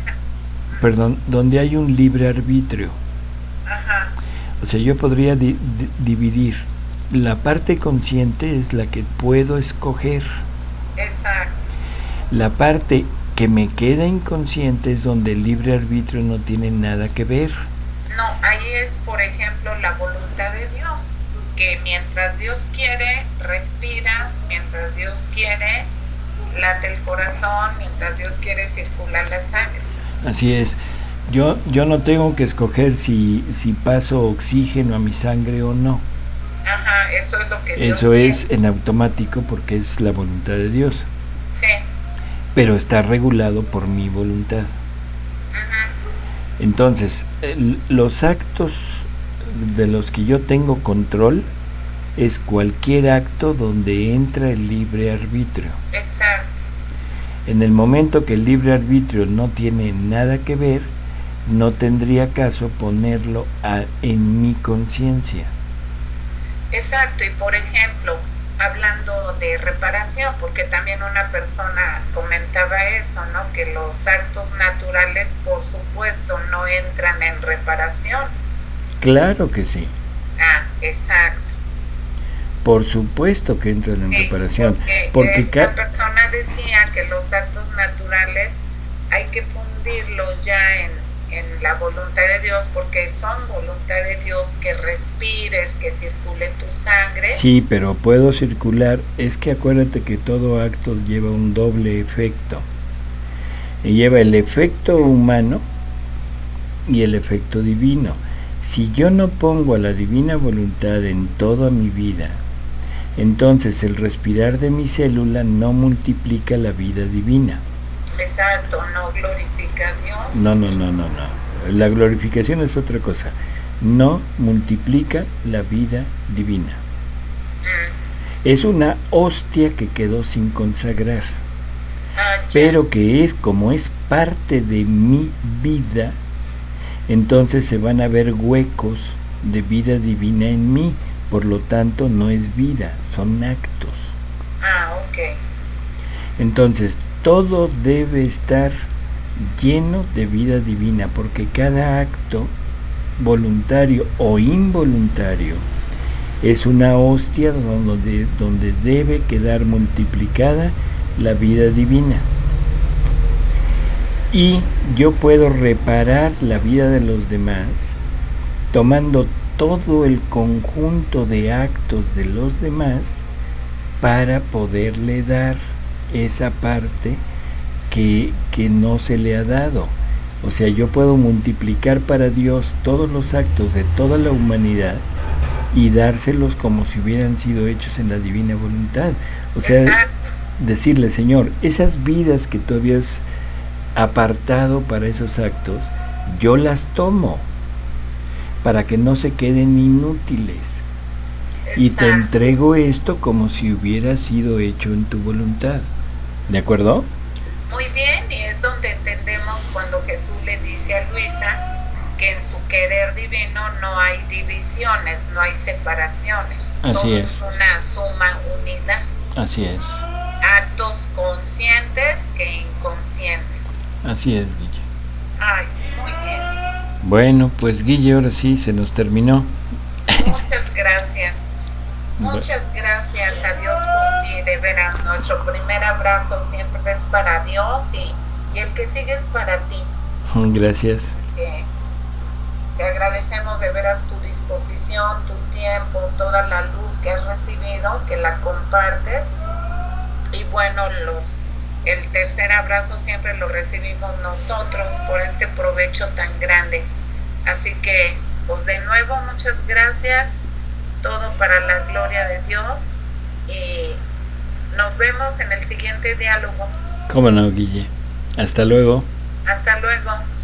Speaker 2: hay un libre arbitrio.
Speaker 1: Ajá.
Speaker 2: O sea, yo podría dividir. La parte consciente es la que puedo escoger.
Speaker 1: Exacto.
Speaker 2: La parte que me queda inconsciente es donde el libre arbitrio no tiene nada que ver.
Speaker 1: No, ahí es, por ejemplo, la voluntad de Dios, que mientras Dios quiere, respiras, mientras Dios quiere, late el corazón, mientras Dios quiere, circular la sangre.
Speaker 2: Así es. Yo no tengo que escoger si paso oxígeno a mi sangre o no.
Speaker 1: Ajá, eso es lo que Dios
Speaker 2: Eso
Speaker 1: quiere.
Speaker 2: es en automático porque es la voluntad de Dios.
Speaker 1: Sí.
Speaker 2: Pero está regulado por mi voluntad.
Speaker 1: Ajá.
Speaker 2: Entonces, los actos de los que yo tengo control es cualquier acto donde entra el libre arbitrio.
Speaker 1: Exacto.
Speaker 2: En el momento que el libre arbitrio no tiene nada que ver, no tendría caso ponerlo en mi conciencia.
Speaker 1: Exacto, y por ejemplo, hablando de reparación, porque también una persona comentaba eso, ¿no? Que los actos naturales, por supuesto, no entran en reparación.
Speaker 2: Claro que sí.
Speaker 1: Ah, exacto.
Speaker 2: Por supuesto que entran en reparación.
Speaker 1: Porque esta persona decía que los actos naturales hay que fundirlos ya en la voluntad de Dios, porque son voluntad de Dios que respires, que circule tu sangre.
Speaker 2: Sí, pero puedo circular. Es que acuérdate que todo acto lleva un doble efecto. Y lleva el efecto humano y el efecto divino. Si yo no pongo a la divina voluntad en toda mi vida, entonces el respirar de mi célula no multiplica la vida divina.
Speaker 1: Exacto, no glorifica a Dios.
Speaker 2: No. La glorificación es otra cosa. No multiplica la vida divina. Es una hostia que quedó sin consagrar. Pero que es como es parte de mi vida, entonces se van a ver huecos de vida divina en mí. Por lo tanto, no es vida, son actos.
Speaker 1: Ok.
Speaker 2: Entonces, todo debe estar lleno de vida divina, porque cada acto, voluntario o involuntario, es una hostia donde debe quedar multiplicada la vida divina. Y yo puedo reparar la vida de los demás tomando todo el conjunto de actos de los demás para poderle dar esa parte que no se le ha dado. O sea, yo puedo multiplicar para Dios todos los actos de toda la humanidad y dárselos como si hubieran sido hechos en la divina voluntad. O sea, exacto, decirle, Señor, esas vidas que tú habías apartado para esos actos, yo las tomo para que no se queden inútiles. Exacto. Y te entrego esto como si hubiera sido hecho en tu voluntad. ¿De acuerdo?
Speaker 1: Muy bien, y es donde entendemos cuando Jesús le dice a Luisa que en su querer divino no hay divisiones, no hay separaciones.
Speaker 2: Así
Speaker 1: todo
Speaker 2: es
Speaker 1: una suma unida.
Speaker 2: Así es.
Speaker 1: actos conscientes que inconscientes.
Speaker 2: Así es, Guille.
Speaker 1: Ay, muy bien.
Speaker 2: Bueno, pues Guille, ahora sí se nos terminó.
Speaker 1: Muchas gracias. Muchas gracias a Dios por ti, de veras. Nuestro primer abrazo siempre es para Dios y el que sigue es para ti.
Speaker 2: Gracias.
Speaker 1: Te agradecemos de veras tu disposición, tu tiempo, toda la luz que has recibido, que la compartes. Y bueno, el tercer abrazo siempre lo recibimos nosotros por este provecho tan grande. Así que, pues de nuevo, muchas gracias. Todo para la gloria de Dios. Y nos vemos en el siguiente diálogo.
Speaker 2: ¿Cómo no, Guille? Hasta luego.
Speaker 1: Hasta luego.